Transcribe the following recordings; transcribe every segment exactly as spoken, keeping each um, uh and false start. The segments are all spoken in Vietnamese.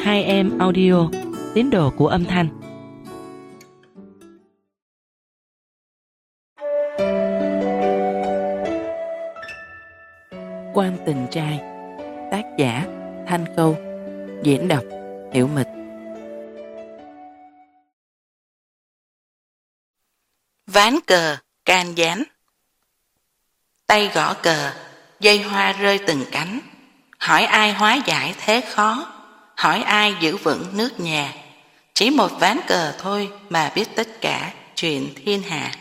Hai em audio, tín đồ của âm thanh. Quan tình trai. Tác giả Thanh Câu. Diễn đọc Hiểu Mịch. Ván cờ can gián. Tay gõ cờ, dây hoa rơi từng cánh. Hỏi ai hóa giải thế khó, hỏi ai giữ vững nước nhà. Chỉ một ván cờ thôi mà biết tất cả chuyện thiên hạ.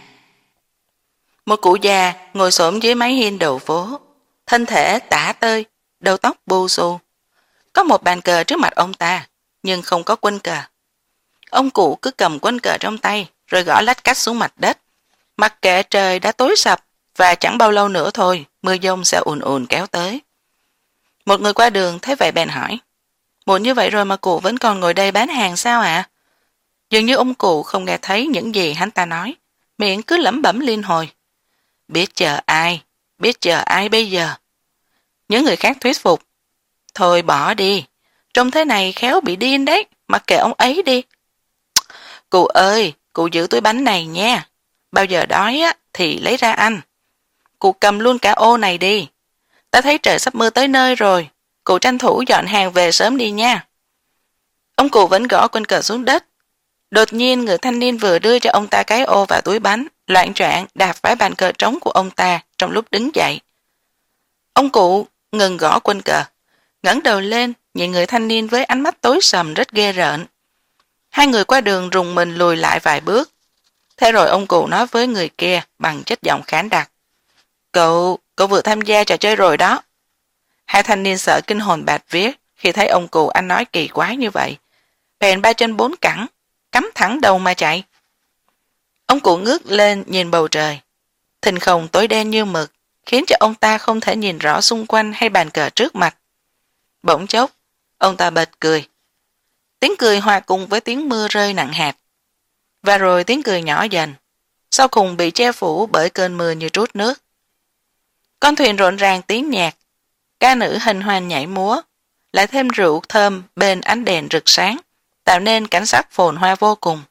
Một cụ già ngồi xổm dưới mái hiên đầu phố, thân thể tả tơi, đầu tóc bù xù. Có một bàn cờ trước mặt ông ta, nhưng không có quân cờ. Ông cụ cứ cầm quân cờ trong tay, rồi gõ lách cách xuống mặt đất. Mặc kệ trời đã tối sập, và chẳng bao lâu nữa thôi, mưa dông sẽ ùn ùn kéo tới. Một người qua đường thấy vậy bèn hỏi, muộn như vậy rồi mà cụ vẫn còn ngồi đây bán hàng sao ạ? À? Dường như ông cụ không nghe thấy những gì hắn ta nói, miệng cứ lẩm bẩm liên hồi. Biết chờ ai, biết chờ ai bây giờ? Những người khác thuyết phục, thôi bỏ đi, trông thế này khéo bị điên đấy, mặc kệ ông ấy đi. Cụ ơi, cụ giữ túi bánh này nha, bao giờ đói á thì lấy ra ăn. Cụ cầm luôn cả ô này đi, ta thấy trời sắp mưa tới nơi rồi, cụ tranh thủ dọn hàng về sớm đi nha. Ông cụ vẫn gõ quân cờ xuống đất. Đột nhiên người thanh niên vừa đưa cho ông ta cái ô và túi bánh, loạng choạng đạp phải bàn cờ trống của ông ta trong lúc đứng dậy. Ông cụ ngừng gõ quân cờ, ngẩng đầu lên nhìn người thanh niên với ánh mắt tối sầm rất ghê rợn. Hai người qua đường rùng mình lùi lại vài bước. Thế rồi ông cụ nói với người kia bằng chất giọng khản đặc, Cậu, cậu vừa tham gia trò chơi rồi đó. Hai thanh niên sợ kinh hồn bạt vía khi thấy ông cụ anh nói kỳ quái như vậy. Bèn ba chân bốn cẳng, cắm thẳng đầu mà chạy. Ông cụ ngước lên nhìn bầu trời. Thình không tối đen như mực, khiến cho ông ta không thể nhìn rõ xung quanh hay bàn cờ trước mặt. Bỗng chốc, ông ta bật cười. Tiếng cười hòa cùng với tiếng mưa rơi nặng hạt. Và rồi tiếng cười nhỏ dần, sau cùng bị che phủ bởi cơn mưa như trút nước. Con thuyền rộn ràng tiếng nhạc, ca nữ hình hoành nhảy múa, lại thêm rượu thơm bên ánh đèn rực sáng, tạo nên cảnh sắc phồn hoa vô cùng.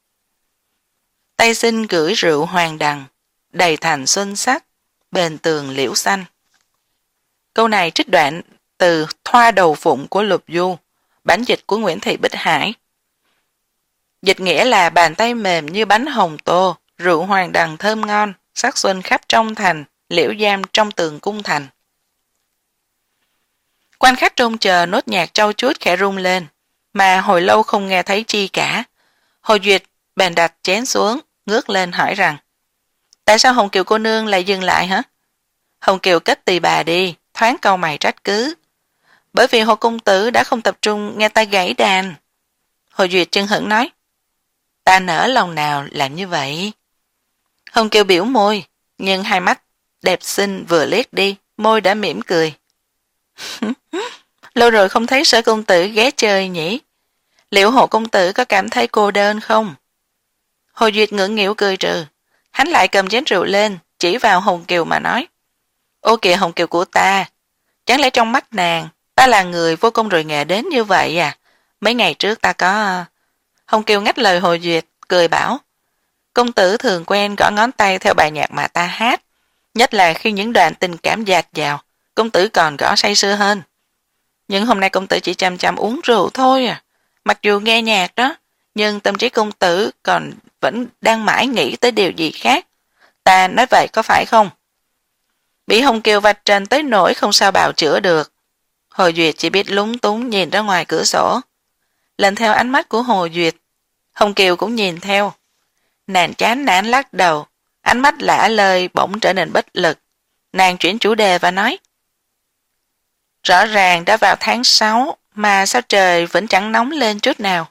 Tay xin gửi rượu hoàng đằng, đầy thành xuân sắc, bền tường liễu xanh. Câu này trích đoạn từ Thoa Đầu Phụng của Lục Du, bản dịch của Nguyễn Thị Bích Hải. Dịch nghĩa là bàn tay mềm như bánh hồng tô, rượu hoàng đằng thơm ngon, sắc xuân khắp trong thành, liễu giam trong tường cung thành. Quan khách trông chờ nốt nhạc trau chuốt khẽ rung lên, mà hồi lâu không nghe thấy chi cả. Hồ Duyệt bèn đặt chén xuống, ngước lên hỏi rằng, tại sao Hồng Kiều cô nương lại dừng lại hả? Hồng Kiều kết tỳ bà đi, thoáng cau mày trách cứ. Bởi vì Hồ công tử đã không tập trung nghe ta gãy đàn. Hồ Duyệt chưng hững nói, ta nỡ lòng nào làm như vậy? Hồng Kiều biểu môi, nhưng hai mắt đẹp xinh vừa liếc đi, môi đã mỉm cười. Lâu rồi không thấy Sở công tử ghé chơi nhỉ? Liệu Hồ công tử có cảm thấy cô đơn không? Hồ Duyệt ngưỡng nghỉu cười trừ. Hắn lại cầm chén rượu lên, chỉ vào Hồng Kiều mà nói, ô kìa Hồng Kiều của ta, chẳng lẽ trong mắt nàng ta là người vô công rồi nghề đến như vậy à? Mấy ngày trước ta có... Hồng Kiều ngắt lời Hồ Duyệt, cười bảo, công tử thường quen gõ ngón tay theo bài nhạc mà ta hát, nhất là khi những đoạn tình cảm dạt dào, công tử còn gõ say sưa hơn. Nhưng hôm nay công tử chỉ chăm chăm uống rượu thôi à. Mặc dù nghe nhạc đó, nhưng tâm trí công tử còn vẫn đang mãi nghĩ tới điều gì khác. Ta nói vậy có phải không? Bị Hồng Kiều vạch trần tới nỗi không sao bào chữa được. Hồ Duyệt chỉ biết lúng túng nhìn ra ngoài cửa sổ. Lần theo ánh mắt của Hồ Duyệt, Hồng Kiều cũng nhìn theo. Nàng chán nản lắc đầu, ánh mắt lả lơi bỗng trở nên bất lực. Nàng chuyển chủ đề và nói, rõ ràng đã vào tháng sáu mà sao trời vẫn chẳng nóng lên chút nào.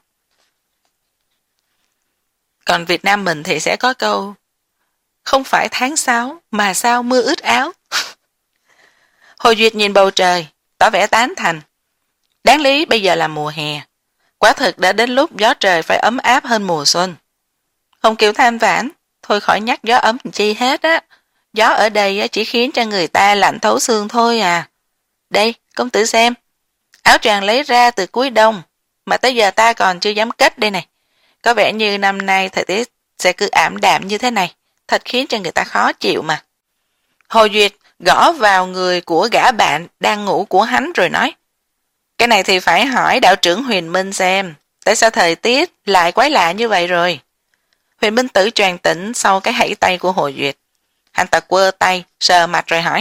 Còn Việt Nam mình thì sẽ có câu, không phải tháng sáu mà sao mưa ướt áo. Hồ Duyệt nhìn bầu trời, tỏ vẻ tán thành. Đáng lý bây giờ là mùa hè, quả thực đã đến lúc gió trời phải ấm áp hơn mùa xuân. Hồng Kiều than vãn, thôi khỏi nhắc gió ấm chi hết á, gió ở đây chỉ khiến cho người ta lạnh thấu xương thôi à. Đây, công tử xem, áo choàng lấy ra từ cuối đông, mà tới giờ ta còn chưa dám kết đây này. Có vẻ như năm nay thời tiết sẽ cứ ảm đạm như thế này, thật khiến cho người ta khó chịu mà. Hồ Duyệt gõ vào người của gã bạn đang ngủ của hắn rồi nói, cái này thì phải hỏi đạo trưởng Huyền Minh xem, tại sao thời tiết lại quái lạ như vậy rồi. Huyền Minh Tử choàng tỉnh sau cái hãy tay của Hồ Duyệt. Hắn ta quơ tay, sờ mặt rồi hỏi,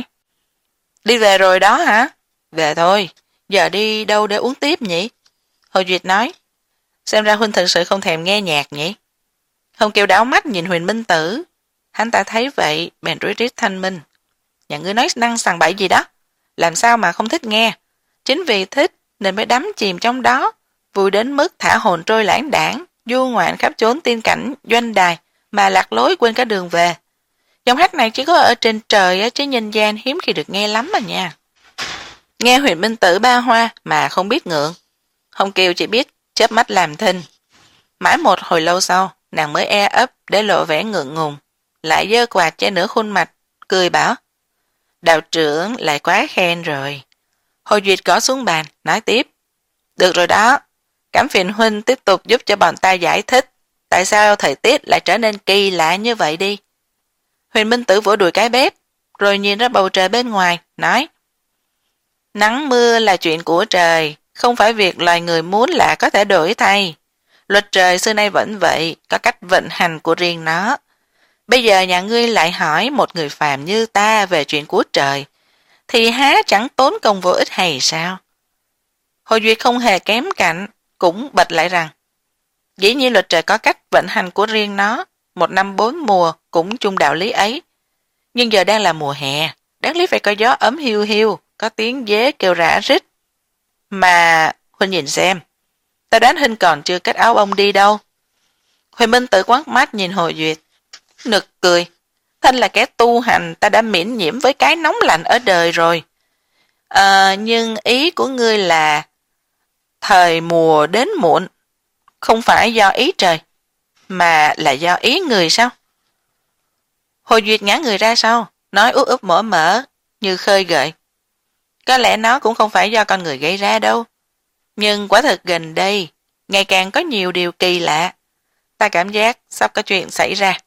đi về rồi đó hả? Về thôi, giờ đi đâu để uống tiếp nhỉ? Hồ Duyệt nói, xem ra huynh thực sự không thèm nghe nhạc nhỉ? Hồng Kiều đảo mắt nhìn Huyền Minh Tử. Hắn ta thấy vậy, bèn rối rít thanh minh. Nhà ngươi nói năng sằng bậy gì đó, làm sao mà không thích nghe? Chính vì thích nên mới đắm chìm trong đó, vui đến mức thả hồn trôi lãng đảng, du ngoạn khắp chốn tiên cảnh, doanh đài, mà lạc lối quên cả đường về. Dòng hát này chỉ có ở trên trời chứ nhân gian hiếm khi được nghe lắm mà nha. Nghe Huyền Minh Tử ba hoa mà không biết ngượng. Hồng Kiều chỉ biết chớp mắt làm thinh. Mãi một hồi lâu sau, nàng mới e ấp để lộ vẻ ngượng ngùng, lại giơ quạt che nửa khuôn mặt, cười bảo, đạo trưởng lại quá khen rồi. Hồ Duyệt gõ xuống bàn, nói tiếp, được rồi đó, cảm phiền huynh tiếp tục giúp cho bọn ta giải thích tại sao thời tiết lại trở nên kỳ lạ như vậy đi. Huyền Minh Tử vỗ đùi cái bếp, rồi nhìn ra bầu trời bên ngoài, nói, nắng mưa là chuyện của trời, không phải việc loài người muốn là có thể đổi thay. Luật trời xưa nay vẫn vậy, có cách vận hành của riêng nó. Bây giờ nhà ngươi lại hỏi một người phàm như ta về chuyện của trời, thì há chẳng tốn công vô ích hay sao? Hồ Duyệt không hề kém cạnh, cũng bật lại rằng, dĩ nhiên luật trời có cách vận hành của riêng nó, một năm bốn mùa cũng chung đạo lý ấy. Nhưng giờ đang là mùa hè, đáng lý phải có gió ấm hiu hiu, có tiếng dế kêu rã rít. Mà, huynh nhìn xem, ta đoán huynh còn chưa cắt áo bông đi đâu. Huệ Minh Tử quát mắt nhìn Hồ Duyệt, nực cười, thân là kẻ tu hành ta đã miễn nhiễm với cái nóng lạnh ở đời rồi. À, nhưng ý của ngươi là thời mùa đến muộn, không phải do ý trời, mà là do ý người sao? Hồ Duyệt ngã người ra sau, nói úp úp mở mở, như khơi gợi. Có lẽ nó cũng không phải do con người gây ra đâu. Nhưng quả thật gần đây, ngày càng có nhiều điều kỳ lạ. Ta cảm giác sắp có chuyện xảy ra.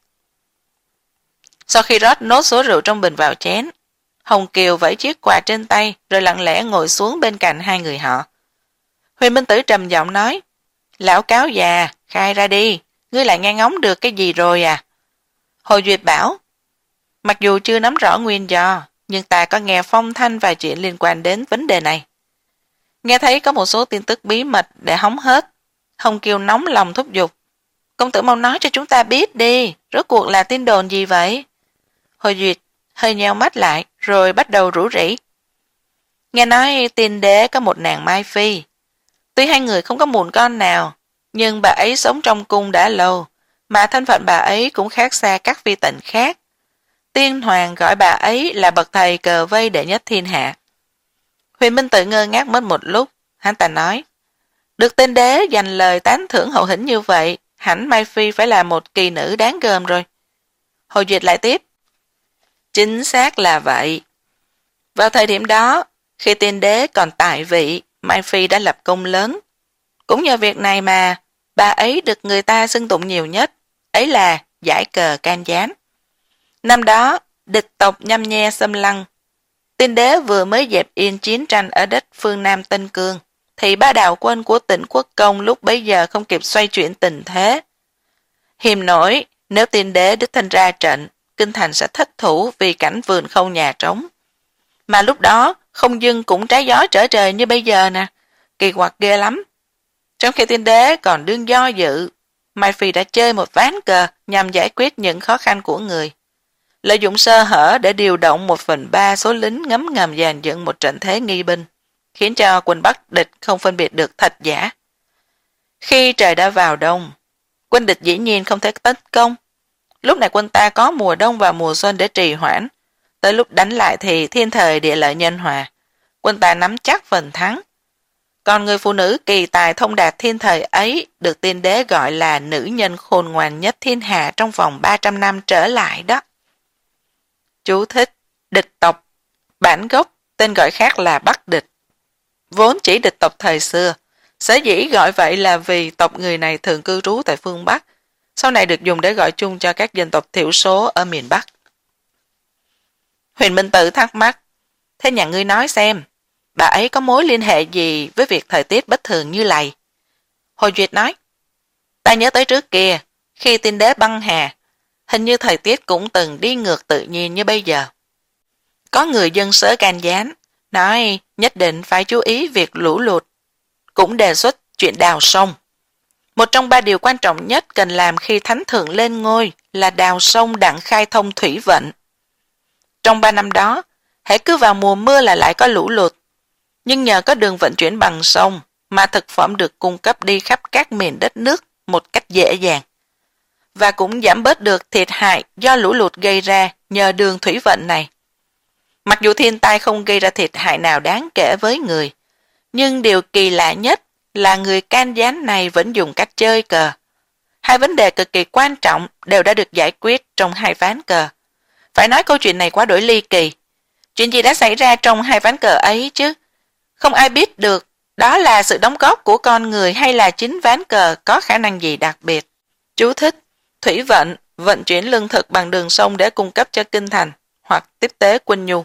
Sau khi rót nốt số rượu trong bình vào chén, Hồng Kiều vẫy chiếc quạt trên tay rồi lặng lẽ ngồi xuống bên cạnh hai người họ. Huyền Minh Tử trầm giọng nói, lão cáo già, khai ra đi, ngươi lại nghe ngóng được cái gì rồi à? Hồ Duyệt bảo, mặc dù chưa nắm rõ nguyên do, nhưng ta có nghe phong thanh vài chuyện liên quan đến vấn đề này. Nghe thấy có một số tin tức bí mật để hóng hết, Hồng Kiều nóng lòng thúc giục. Công tử mau nói cho chúng ta biết đi, rốt cuộc là tin đồn gì vậy? Hồ Duyệt hơi nheo mắt lại, rồi bắt đầu rủ rỉ. Nghe nói tiên đế có một nàng Mai Phi. Tuy hai người không có mụn con nào, nhưng bà ấy sống trong cung đã lâu, mà thân phận bà ấy cũng khác xa các phi tần khác. Tiên hoàng gọi bà ấy là bậc thầy cờ vây đệ nhất thiên hạ. Huyền Minh Tử ngơ ngác mất một lúc, hắn ta nói, được tiên đế dành lời tán thưởng hậu hĩnh như vậy, hẳn Mai Phi phải là một kỳ nữ đáng gờm rồi. Hồ Duyệt lại tiếp, chính xác là vậy. Vào thời điểm đó, khi tiên đế còn tại vị, Mai Phi đã lập công lớn. Cũng nhờ việc này mà, bà ấy được người ta xưng tụng nhiều nhất, ấy là giải cờ can gián. Năm đó, địch tộc nhăm nhe xâm lăng. Tiên đế vừa mới dẹp yên chiến tranh ở đất phương Nam Tân Cương, thì ba đạo quân của tỉnh Quốc Công lúc bấy giờ không kịp xoay chuyển tình thế. Hiềm nổi, nếu tiên đế đích thân ra trận, kinh thành sẽ thất thủ vì cảnh vườn không nhà trống. Mà lúc đó, không dưng cũng trái gió trở trời như bây giờ nè, kỳ quặc ghê lắm. Trong khi tiên đế còn đương do dự, Mai Phi đã chơi một ván cờ nhằm giải quyết những khó khăn của người. Lợi dụng sơ hở để điều động một phần ba số lính ngấm ngầm dàn dựng một trận thế nghi binh, khiến cho quân Bắc địch không phân biệt được thật giả. Khi trời đã vào đông, quân địch dĩ nhiên không thể tấn công. Lúc này quân ta có mùa đông và mùa xuân để trì hoãn. Tới lúc đánh lại thì thiên thời địa lợi nhân hòa, quân ta nắm chắc phần thắng. Còn người phụ nữ kỳ tài thông đạt thiên thời ấy được tiên đế gọi là nữ nhân khôn ngoan nhất thiên hạ trong vòng ba trăm năm trở lại đó. Chú thích, địch tộc, bản gốc, tên gọi khác là Bắc địch. Vốn chỉ địch tộc thời xưa, Sở dĩ gọi vậy là vì tộc người này thường cư trú tại phương Bắc, sau này được dùng để gọi chung cho các dân tộc thiểu số ở miền Bắc. Huyền Minh Tử thắc mắc, thế nhà ngươi nói xem, bà ấy có mối liên hệ gì với việc thời tiết bất thường như lầy? Hồ Duyệt nói, ta nhớ tới trước kia, khi tiên đế băng hà, hình như thời tiết cũng từng đi ngược tự nhiên như bây giờ. Có người dân xứ Can Gián nói nhất định phải chú ý việc lũ lụt, cũng đề xuất chuyện đào sông. Một trong ba điều quan trọng nhất cần làm khi thánh thượng lên ngôi là đào sông đặng khai thông thủy vận. Trong ba năm đó, hễ cứ vào mùa mưa là lại có lũ lụt, nhưng nhờ có đường vận chuyển bằng sông mà thực phẩm được cung cấp đi khắp các miền đất nước một cách dễ dàng, và cũng giảm bớt được thiệt hại do lũ lụt gây ra nhờ đường thủy vận này. Mặc dù thiên tai không gây ra thiệt hại nào đáng kể với người, nhưng điều kỳ lạ nhất là người Can Gián này vẫn dùng cách chơi cờ. Hai vấn đề cực kỳ quan trọng đều đã được giải quyết trong hai ván cờ. Phải nói câu chuyện này quá đổi ly kỳ. Chuyện gì đã xảy ra trong hai ván cờ ấy chứ? Không ai biết được đó là sự đóng góp của con người hay là chính ván cờ có khả năng gì đặc biệt. Chú thích, thủy vận, vận chuyển lương thực bằng đường sông để cung cấp cho kinh thành hoặc tiếp tế quân nhu.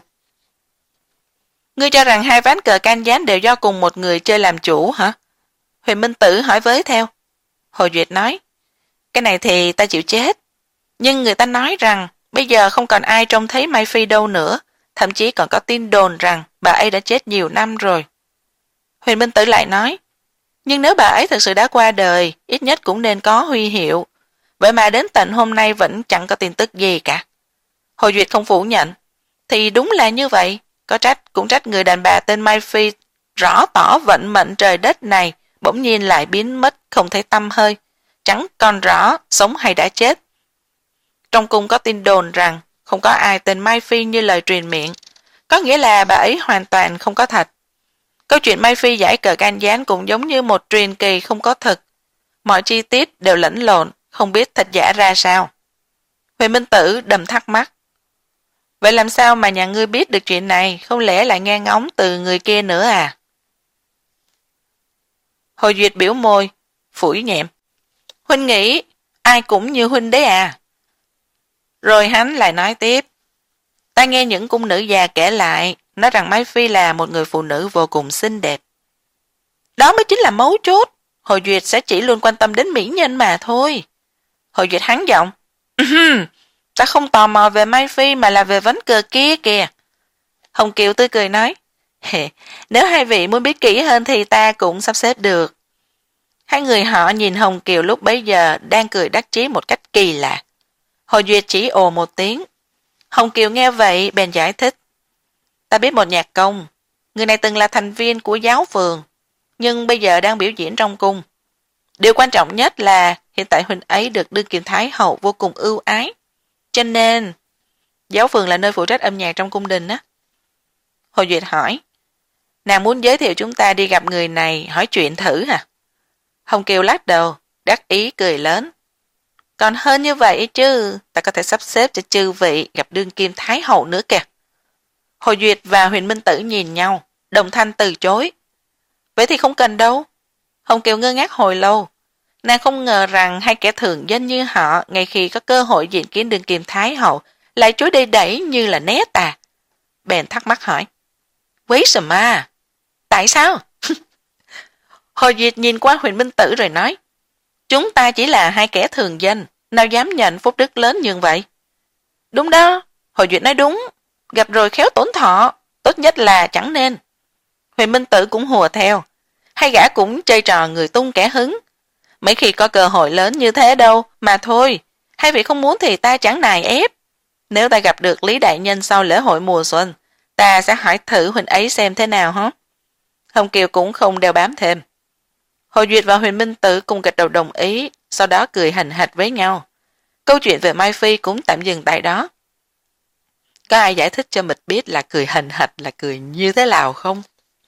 Ngươi cho rằng hai ván cờ Can Gián đều do cùng một người chơi làm chủ hả? Huyền Minh Tử hỏi với theo. Hồ Duyệt nói, cái này thì ta chịu chết. Nhưng người ta nói rằng bây giờ không còn ai trông thấy Mai Phi đâu nữa, thậm chí còn có tin đồn rằng bà ấy đã chết nhiều năm rồi. Huyền Minh Tử lại nói, nhưng nếu bà ấy thực sự đã qua đời, ít nhất cũng nên có huy hiệu. Vậy mà đến tận hôm nay vẫn chẳng có tin tức gì cả. Hồ Duyệt không phủ nhận, thì đúng là như vậy, có trách cũng trách người đàn bà tên Mai Phi rõ tỏ vận mệnh trời đất này bỗng nhiên lại biến mất không thấy tăm hơi, chẳng còn rõ sống hay đã chết. Trong cung có tin đồn rằng không có ai tên Mai Phi như lời truyền miệng, có nghĩa là bà ấy hoàn toàn không có thật. Câu chuyện Mai Phi giải cờ Can Gián cũng giống như một truyền kỳ không có thực. Mọi chi tiết đều lẫn lộn, không biết thật giả ra sao. Huyền Minh Tử đầm thắc mắc. Vậy làm sao mà nhà ngươi biết được chuyện này, không lẽ lại nghe ngóng từ người kia nữa à? Hồ Duyệt biểu môi, phủi nhẹm. Huynh nghĩ ai cũng như huynh đấy à? Rồi hắn lại nói tiếp. Ta nghe những cung nữ già kể lại, nói rằng Mai Phi là một người phụ nữ vô cùng xinh đẹp. Đó mới chính là mấu chốt. Hồ Duyệt sẽ chỉ luôn quan tâm đến mỹ nhân mà thôi. Hồ Duyệt hắn giọng. Ta không tò mò về Mai Phi mà là về ván cờ kia kìa. Hồng Kiều tươi cười nói. Nếu hai vị muốn biết kỹ hơn thì ta cũng sắp xếp được. Hai người họ nhìn Hồng Kiều lúc bấy giờ đang cười đắc chí một cách kỳ lạ. Hồ Duyệt chỉ ồ một tiếng. Hồng Kiều nghe vậy bèn giải thích. Ta biết một nhạc công. Người này từng là thành viên của giáo phường, nhưng bây giờ đang biểu diễn trong cung. Điều quan trọng nhất là hiện tại huynh ấy được đương kim thái hậu vô cùng ưu ái. Cho nên, giáo phường là nơi phụ trách âm nhạc trong cung đình á. Hồ Duyệt hỏi, nàng muốn giới thiệu chúng ta đi gặp người này hỏi chuyện thử hả? Hồng Kiều lắc đầu, đắc ý cười lớn. Còn hơn như vậy chứ, ta có thể sắp xếp cho chư vị gặp đương kim thái hậu nữa kìa. Hồ Duyệt và Huyền Minh Tử nhìn nhau, đồng thanh từ chối. Vậy thì không cần đâu. Hồng Kiều ngơ ngác hồi lâu. Nàng không ngờ rằng hai kẻ thường dân như họ, ngay khi có cơ hội diện kiến đương kim thái hậu, lại chối đầy đẩy như là né tà. Bèn thắc mắc hỏi. Quý sờ ma? Tại sao? Hồ Duyệt nhìn qua Huyền Minh Tử rồi nói. Chúng ta chỉ là hai kẻ thường dân, nào dám nhận phúc đức lớn như vậy? Đúng đó, Hồ Duyệt nói đúng. Gặp rồi khéo tổn thọ, tốt nhất là chẳng nên. Huyền Minh Tử cũng hùa theo. Hai gã cũng chơi trò người tung kẻ hứng. Mấy khi có cơ hội lớn như thế đâu, mà thôi, hai vị không muốn thì ta chẳng nài ép. Nếu ta gặp được Lý Đại Nhân sau lễ hội mùa xuân, ta sẽ hỏi thử huynh ấy xem thế nào hả? Hồng Kiều cũng không đeo bám thêm. Hồ Duyệt và Huyền Minh Tử cùng gật đầu đồng ý, sau đó cười hành hạch với nhau. Câu chuyện về Mai Phi cũng tạm dừng tại đó. Có ai giải thích cho mình biết là cười hành hạch là cười như thế nào không?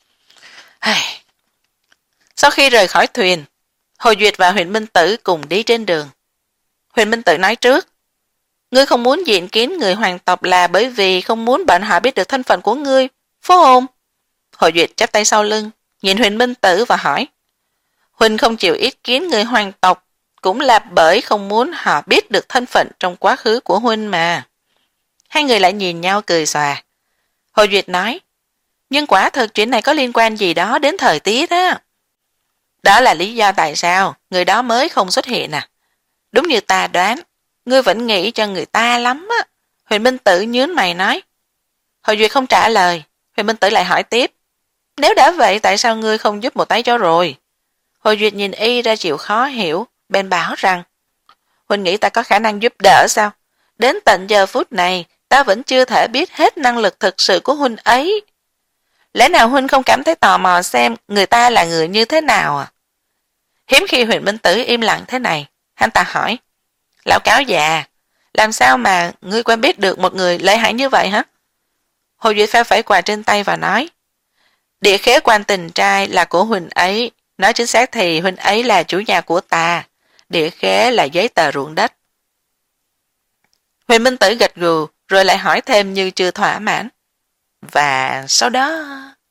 Sau khi rời khỏi thuyền, Hồ Duyệt và Huyền Minh Tử cùng đi trên đường. Huyền Minh Tử nói trước, ngươi không muốn diện kiến người hoàng tộc là bởi vì không muốn bọn họ biết được thân phận của ngươi, phải không? Hồ Duyệt chắp tay sau lưng, nhìn Huyền Minh Tử và hỏi, Huynh không chịu ý kiến người hoàng tộc cũng là bởi không muốn họ biết được thân phận trong quá khứ của Huynh mà. Hai người lại nhìn nhau cười xòa. Hồ Duyệt nói, nhưng quả thực chuyện này có liên quan gì đó đến thời tiết á. Đó là lý do tại sao người đó mới không xuất hiện à. Đúng như ta đoán, ngươi vẫn nghĩ cho người ta lắm á. Huyền Minh Tử nhướng mày nói. Hồ Duyệt không trả lời, Huyền Minh Tử lại hỏi tiếp. Nếu đã vậy tại sao ngươi không giúp một tay cho rồi? Hồ Duyệt nhìn y ra chịu khó hiểu, bèn bảo rằng, Huynh nghĩ ta có khả năng giúp đỡ sao? Đến tận giờ phút này, ta vẫn chưa thể biết hết năng lực thực sự của Huynh ấy. Lẽ nào Huynh không cảm thấy tò mò xem người ta là người như thế nào à? Hiếm khi Huyền Minh Tử im lặng thế này, hắn ta hỏi, lão cáo già, làm sao mà ngươi quen biết được một người lợi hại như vậy hả? Hồ Duyệt phe phẩy quà trên tay và nói, địa khế quan tình trai là của Huynh ấy, nói chính xác thì Huynh ấy là chủ nhà của ta, địa khế là giấy tờ ruộng đất. Huyền Minh Tử gật gù, rồi lại hỏi thêm như chưa thỏa mãn. Và sau đó...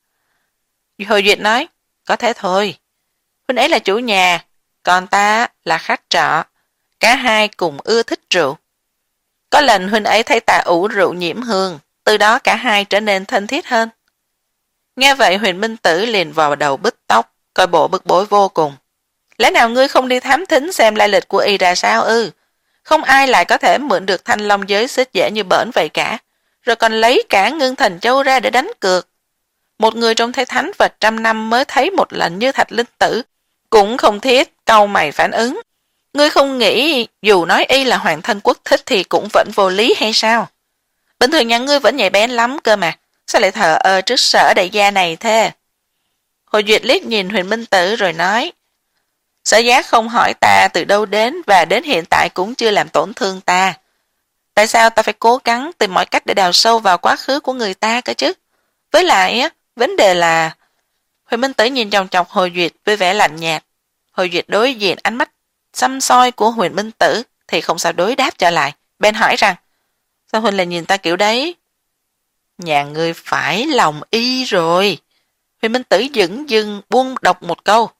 Hồ Duyệt nói, có thế thôi. Huynh ấy là chủ nhà, còn ta là khách trọ. Cả hai cùng ưa thích rượu. Có lần Huynh ấy thấy ta ủ rượu nhiễm hương, từ đó cả hai trở nên thân thiết hơn. Nghe vậy Huyền Minh Tử liền vào đầu bứt tóc, coi bộ bức bối vô cùng. Lẽ nào ngươi không đi thám thính xem lai lịch của y ra sao ư? Không ai lại có thể mượn được thanh long giới xích dễ như bỡn vậy cả, rồi còn lấy cả Ngưng Thần Châu ra để đánh cược. Một người trong thế thánh vật trăm năm mới thấy một lần như Thạch Linh Tử, cũng không thiết cau mày phản ứng. Ngươi không nghĩ dù nói y là hoàng thân quốc thích thì cũng vẫn vô lý hay sao? Bình thường nhà ngươi vẫn nhạy bén lắm cơ mà, sao lại thờ ơ trước sở đại gia này thế? Hồ Duyệt liếc nhìn Huyền Minh Tử rồi nói, Sở Giác không hỏi ta từ đâu đến và đến hiện tại cũng chưa làm tổn thương ta. Tại sao ta phải cố gắng tìm mọi cách để đào sâu vào quá khứ của người ta cơ chứ? Với lại, á, vấn đề là... Huyền Minh Tử nhìn chòng chọc Hồ Duyệt với vẻ lạnh nhạt. Hồ Duyệt đối diện ánh mắt xăm soi của Huyền Minh Tử thì không sao đối đáp trở lại. Ben hỏi rằng, sao Huynh lại nhìn ta kiểu đấy? Nhà ngươi phải lòng y rồi. Huyền Minh Tử dửng dưng buông đọc một câu.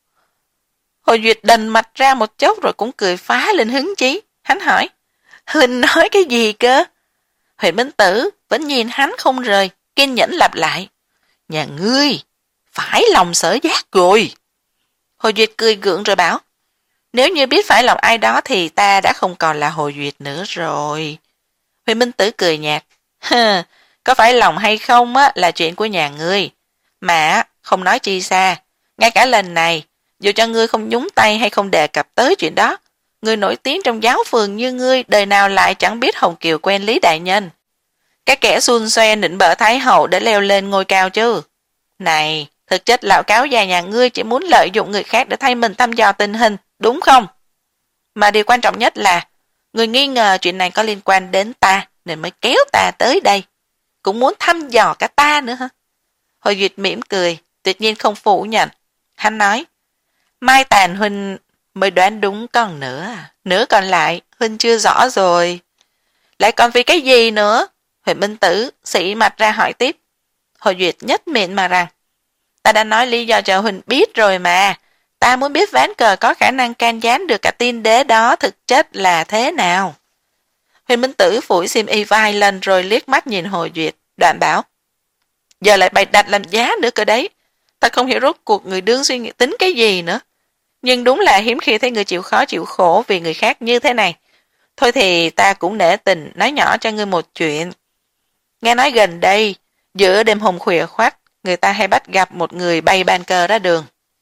Hồ Duyệt đành mặt ra một chốc rồi cũng cười phá lên hứng chí. Hắn hỏi, Huynh nói cái gì cơ? Huyền Minh Tử vẫn nhìn hắn không rời, kiên nhẫn lặp lại. Nhà ngươi, phải lòng Sở Giác rồi. Hồ Duyệt cười gượng rồi bảo, nếu như biết phải lòng ai đó thì ta đã không còn là Hồ Duyệt nữa rồi. Huyền Minh Tử cười nhạt, Hừ, có phải lòng hay không á, là chuyện của nhà ngươi. Mà không nói chi xa, ngay cả lần này, dù cho ngươi không nhúng tay hay không đề cập tới chuyện đó, người nổi tiếng trong giáo phường như ngươi đời nào lại chẳng biết Hồng Kiều quen Lý Đại Nhân. Cái kẻ xun xoe nịnh bợ Thái Hậu để leo lên ngôi cao chứ. Này, thực chất lão cáo già nhà ngươi chỉ muốn lợi dụng người khác để thay mình thăm dò tình hình, đúng không? Mà điều quan trọng nhất là, người nghi ngờ chuyện này có liên quan đến ta nên mới kéo ta tới đây. Cũng muốn thăm dò cả ta nữa hả? Hồ Duyệt mỉm cười, tuyệt nhiên không phủ nhận. Hắn nói, Mai Tàn Huynh mới đoán đúng còn nữa, nữa còn lại Huynh chưa rõ rồi. Lại còn vì cái gì nữa? Huyền Minh Tử xị mặt ra hỏi tiếp. Hồ Duyệt nhếch miệng mà rằng, ta đã nói lý do cho Huynh biết rồi mà, ta muốn biết ván cờ có khả năng can gián được cả tiên đế đó thực chất là thế nào. Huyền Minh Tử phủi xiêm y vài lần rồi liếc mắt nhìn Hồ Duyệt, đoạn bảo, giờ lại bày đặt làm giá nữa cơ đấy, ta không hiểu rốt cuộc người đương suy nghĩ tính cái gì nữa. Nhưng đúng là hiếm khi thấy người chịu khó chịu khổ vì người khác như thế này. Thôi thì ta cũng nể tình nói nhỏ cho ngươi một chuyện. Nghe nói gần đây, giữa đêm hôm khuya khoắt, người ta hay bắt gặp một người bay bàn cờ ra đường.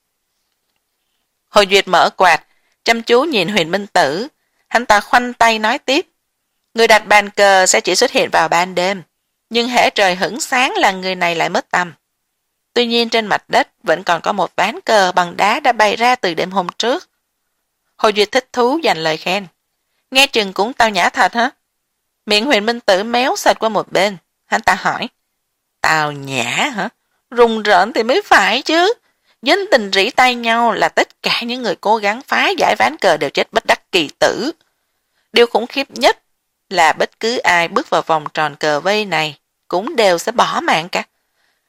Hồ Duyệt mở quạt, chăm chú nhìn Huyền Minh Tử. Hắn ta khoanh tay nói tiếp. Người đặt bàn cờ sẽ chỉ xuất hiện vào ban đêm, nhưng hễ trời hửng sáng là người này lại mất tăm. Tuy nhiên trên mặt đất vẫn còn có một ván cờ bằng đá đã bày ra từ đêm hôm trước. Hồ Duyệt thích thú dành lời khen. Nghe chừng cũng tao nhã thật hả? Miệng Huyền Minh Tử méo sệt qua một bên. Hắn ta hỏi. Tao nhã hả? Rùng rợn thì mới phải chứ. Dính tình rỉ tay nhau là tất cả những người cố gắng phá giải ván cờ đều chết bất đắc kỳ tử. Điều khủng khiếp nhất là bất cứ ai bước vào vòng tròn cờ vây này cũng đều sẽ bỏ mạng cả.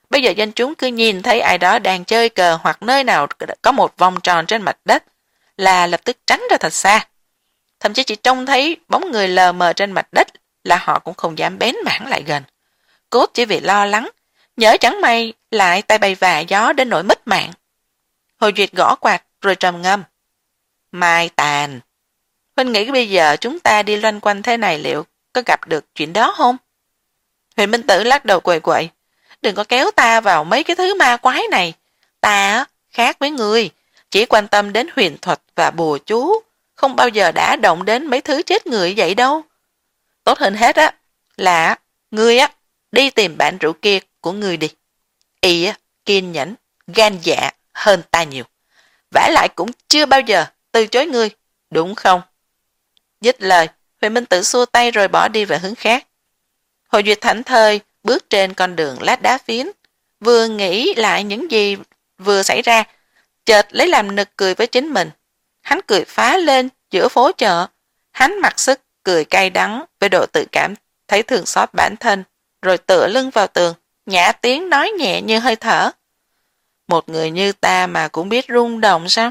Bây giờ dân chúng cứ nhìn thấy ai đó đang chơi cờ hoặc nơi nào có một vòng tròn trên mặt đất là lập tức tránh ra thật xa. Thậm chí chỉ trông thấy bóng người lờ mờ trên mặt đất là họ cũng không dám bén mảng lại gần. Cốt chỉ vì lo lắng, nhớ chẳng may lại tay bay vạ gió đến nỗi mất mạng. Hồ Duyệt gõ quạt rồi trầm ngâm. Mai tàn. Huynh nghĩ bây giờ chúng ta đi loanh quanh thế này liệu có gặp được chuyện đó không? Huyền Minh Tử lắc đầu quậy quậy. Đừng có kéo ta vào mấy cái thứ ma quái này. Ta khác với người, chỉ quan tâm đến huyền thuật và bùa chú, không bao giờ đã động đến mấy thứ chết người vậy đâu. Tốt hơn hết á là ngươi á đi tìm bạn rượu kia của ngươi đi. Y á kiên nhẫn, gan dạ hơn ta nhiều. Vả lại cũng chưa bao giờ từ chối ngươi, đúng không? Dứt lời, Huyền Minh Tử xua tay rồi bỏ đi về hướng khác. Hồ Duyệt thảnh thơi bước trên con đường lát đá phiến, vừa nghĩ lại những gì vừa xảy ra, chợt lấy làm nực cười với chính mình. Hắn cười phá lên giữa phố chợ, hắn mặc sức cười cay đắng với độ tự cảm thấy thương xót bản thân, rồi tựa lưng vào tường, nhã tiếng nói nhẹ như hơi thở. Một người như ta mà cũng biết rung động sao?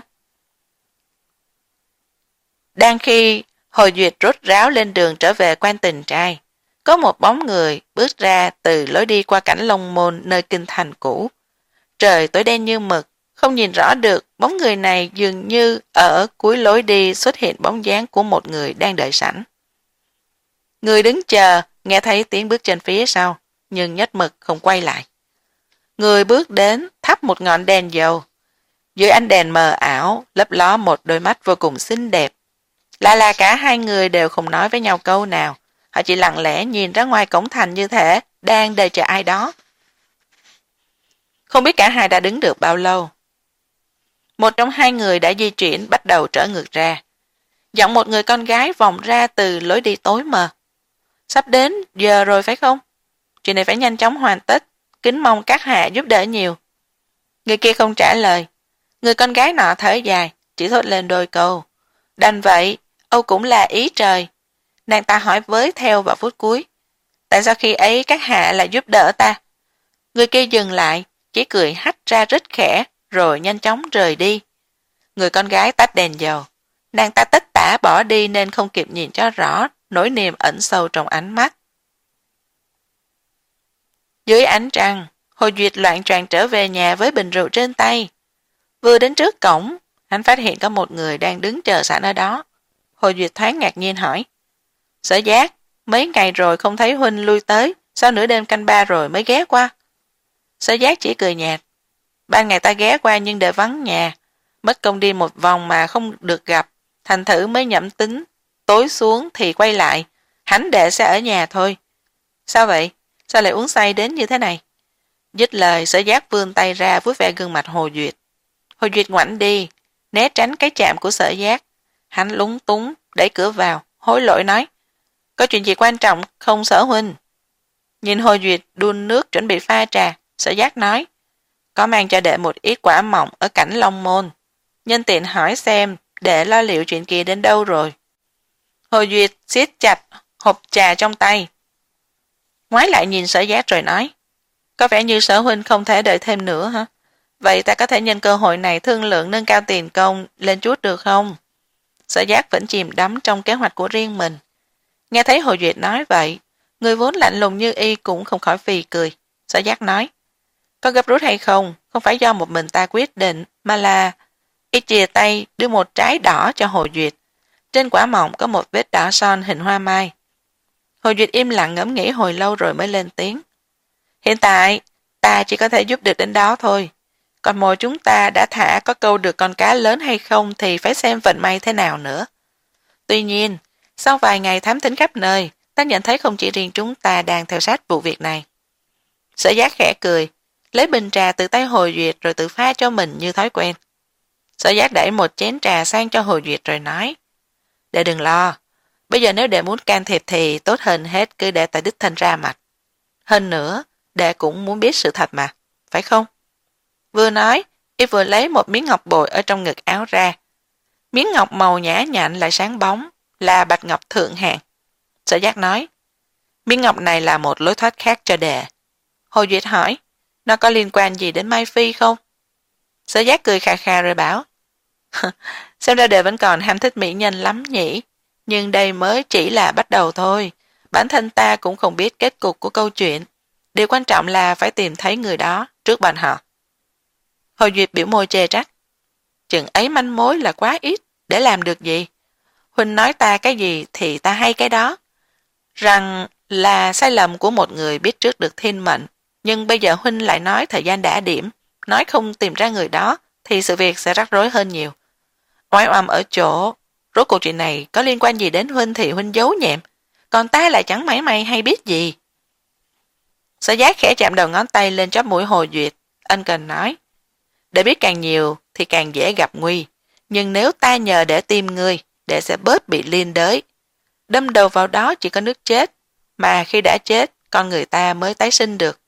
Đang khi Hồ Duyệt rốt ráo lên đường trở về quan tình trai, có một bóng người bước ra từ lối đi qua cảnh Long Môn nơi kinh thành cũ. Trời tối đen như mực, không nhìn rõ được bóng người này, dường như ở cuối lối đi xuất hiện bóng dáng của một người đang đợi sẵn. Người đứng chờ nghe thấy tiếng bước chân phía sau, nhưng nhất mực không quay lại. Người bước đến thắp một ngọn đèn dầu. Dưới ánh đèn mờ ảo lấp ló một đôi mắt vô cùng xinh đẹp. Lạ là cả hai người đều không nói với nhau câu nào. Họ chỉ lặng lẽ nhìn ra ngoài cổng thành như thể đang đợi chờ ai đó. Không biết cả hai đã đứng được bao lâu. Một trong hai người đã di chuyển bắt đầu trở ngược ra. Giọng một người con gái vọng ra từ lối đi tối mờ. Sắp đến giờ rồi phải không? Chuyện này phải nhanh chóng hoàn tất. Kính mong các hạ giúp đỡ nhiều. Người kia không trả lời. Người con gái nọ thở dài, chỉ thốt lên đôi câu. Đành vậy, Âu cũng là ý trời. Nàng ta hỏi với theo vào phút cuối. Tại sao khi ấy các hạ lại giúp đỡ ta? Người kia dừng lại, chỉ cười hắt ra rất khẽ, rồi nhanh chóng rời đi. Người con gái tắt đèn dầu. Nàng ta tất tả bỏ đi nên không kịp nhìn cho rõ nỗi niềm ẩn sâu trong ánh mắt. Dưới ánh trăng, Hồ Duyệt loạn choạng trở về nhà với bình rượu trên tay. Vừa đến trước cổng, hắn phát hiện có một người đang đứng chờ sẵn ở đó. Hồ Duyệt thoáng ngạc nhiên hỏi. Sở Giác, mấy ngày rồi không thấy huynh lui tới, sao nửa đêm canh ba rồi mới ghé qua? Sở Giác chỉ cười nhạt. Ban ngày ta ghé qua nhưng để vắng nhà, mất công đi một vòng mà không được gặp, thành thử mới nhẩm tính, tối xuống thì quay lại, hắn đệ sẽ ở nhà thôi. Sao vậy? Sao lại uống say đến như thế này? Dứt lời, Sở Giác vươn tay ra vuốt ve gương mặt Hồ Duyệt. Hồ Duyệt ngoảnh đi, né tránh cái chạm của Sở Giác. Hắn lúng túng, đẩy cửa vào, hối lỗi nói. Có chuyện gì quan trọng không Sở huynh? Nhìn Hồ Duyệt đun nước chuẩn bị pha trà, Sở Giác nói. Có mang cho đệ một ít quả mọng ở cảnh Long Môn. Nhân tiện hỏi xem đệ lo liệu chuyện kia đến đâu rồi. Hồ Duyệt siết chặt hộp trà trong tay. Ngoái lại nhìn Sở Giác rồi nói. Có vẻ như Sở huynh không thể đợi thêm nữa hả? Vậy ta có thể nhân cơ hội này thương lượng nâng cao tiền công lên chút được không? Sở Giác vẫn chìm đắm trong kế hoạch của riêng mình. Nghe thấy Hồ Duyệt nói vậy, người vốn lạnh lùng như y cũng không khỏi phì cười. Sở Giác nói. Có gấp rút hay không? Không phải do một mình ta quyết định, mà là... Y chìa tay đưa một trái đỏ cho Hồ Duyệt. Trên quả mọng có một vết đỏ son hình hoa mai. Hồ Duyệt im lặng ngẫm nghĩ hồi lâu rồi mới lên tiếng. Hiện tại, ta chỉ có thể giúp được đến đó thôi. Còn mồi chúng ta đã thả có câu được con cá lớn hay không thì phải xem vận may thế nào nữa. Tuy nhiên, sau vài ngày thám thính khắp nơi, ta nhận thấy không chỉ riêng chúng ta đang theo sát vụ việc này. Sở Giác khẽ cười, lấy bình trà từ tay Hồ Duyệt rồi tự pha cho mình như thói quen. Sở Giác đẩy một chén trà sang cho Hồ Duyệt rồi nói. Đệ đừng lo, bây giờ nếu đệ muốn can thiệp thì tốt hơn hết cứ để ta đích thân ra mặt. Hơn nữa, đệ cũng muốn biết sự thật mà, phải không? Vừa nói, y vừa lấy một miếng ngọc bội ở trong ngực áo ra. Miếng ngọc màu nhã nhặn lại sáng bóng, là bạch ngọc thượng hạng. Sở Giác nói, miếng ngọc này là một lối thoát khác cho đệ. Hồ Duyệt hỏi, Nó có liên quan gì đến Mai Phi không? Sở Giác cười khà khà rồi bảo, xem ra đệ vẫn còn ham thích mỹ nhân lắm nhỉ, nhưng đây mới chỉ là bắt đầu thôi. Bản thân ta cũng không biết kết cục của câu chuyện. Điều quan trọng là phải tìm thấy người đó trước bọn họ. Hồ Duyệt biểu môi chê trách. Chừng ấy manh mối là quá ít, để làm được gì? Huynh nói ta cái gì thì ta hay cái đó. Rằng là sai lầm của một người biết trước được thiên mệnh, nhưng bây giờ Huynh lại nói thời gian đã điểm, nói không tìm ra người đó, thì sự việc sẽ rắc rối hơn nhiều. Oái oăm ở chỗ, rốt cuộc chuyện này có liên quan gì đến Huynh thì Huynh giấu nhẹm, còn ta lại chẳng mảy may hay biết gì. Sở Giác khẽ chạm đầu ngón tay lên chóp mũi Hồ Duyệt, ân cần nói, để biết càng nhiều thì càng dễ gặp nguy, nhưng nếu ta nhờ để tìm ngươi, để sẽ bớt bị liên đới. Đâm đầu vào đó chỉ có nước chết, mà khi đã chết, con người ta mới tái sinh được.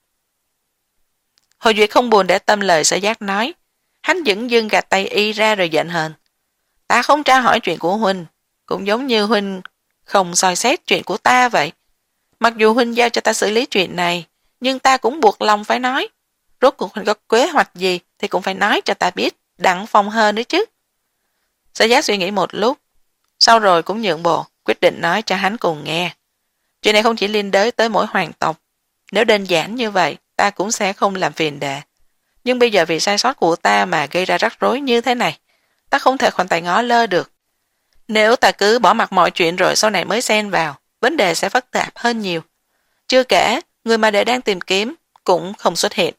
Hồ Duyệt không buồn để tâm lời Sở Giác nói, hắn dửng dưng gạt tay y ra rồi giận hờn. Ta không tra hỏi chuyện của Huynh, cũng giống như Huynh không soi xét chuyện của ta vậy. Mặc dù Huynh giao cho ta xử lý chuyện này, nhưng ta cũng buộc lòng phải nói. Rốt cuộc Huynh có kế hoạch gì thì cũng phải nói cho ta biết, đặng phòng hờ nữa chứ. Sở Giác suy nghĩ một lúc, sau rồi cũng nhượng bộ, quyết định nói cho hắn cùng nghe. Chuyện này không chỉ liên đới tới mỗi hoàng tộc. Nếu đơn giản như vậy, ta cũng sẽ không làm phiền đệ. Nhưng bây giờ vì sai sót của ta mà gây ra rắc rối như thế này, ta không thể khoanh tay ngó lơ được. Nếu ta cứ bỏ mặc mọi chuyện rồi sau này mới xen vào, vấn đề sẽ phức tạp hơn nhiều. Chưa kể, người mà đệ đang tìm kiếm cũng không xuất hiện.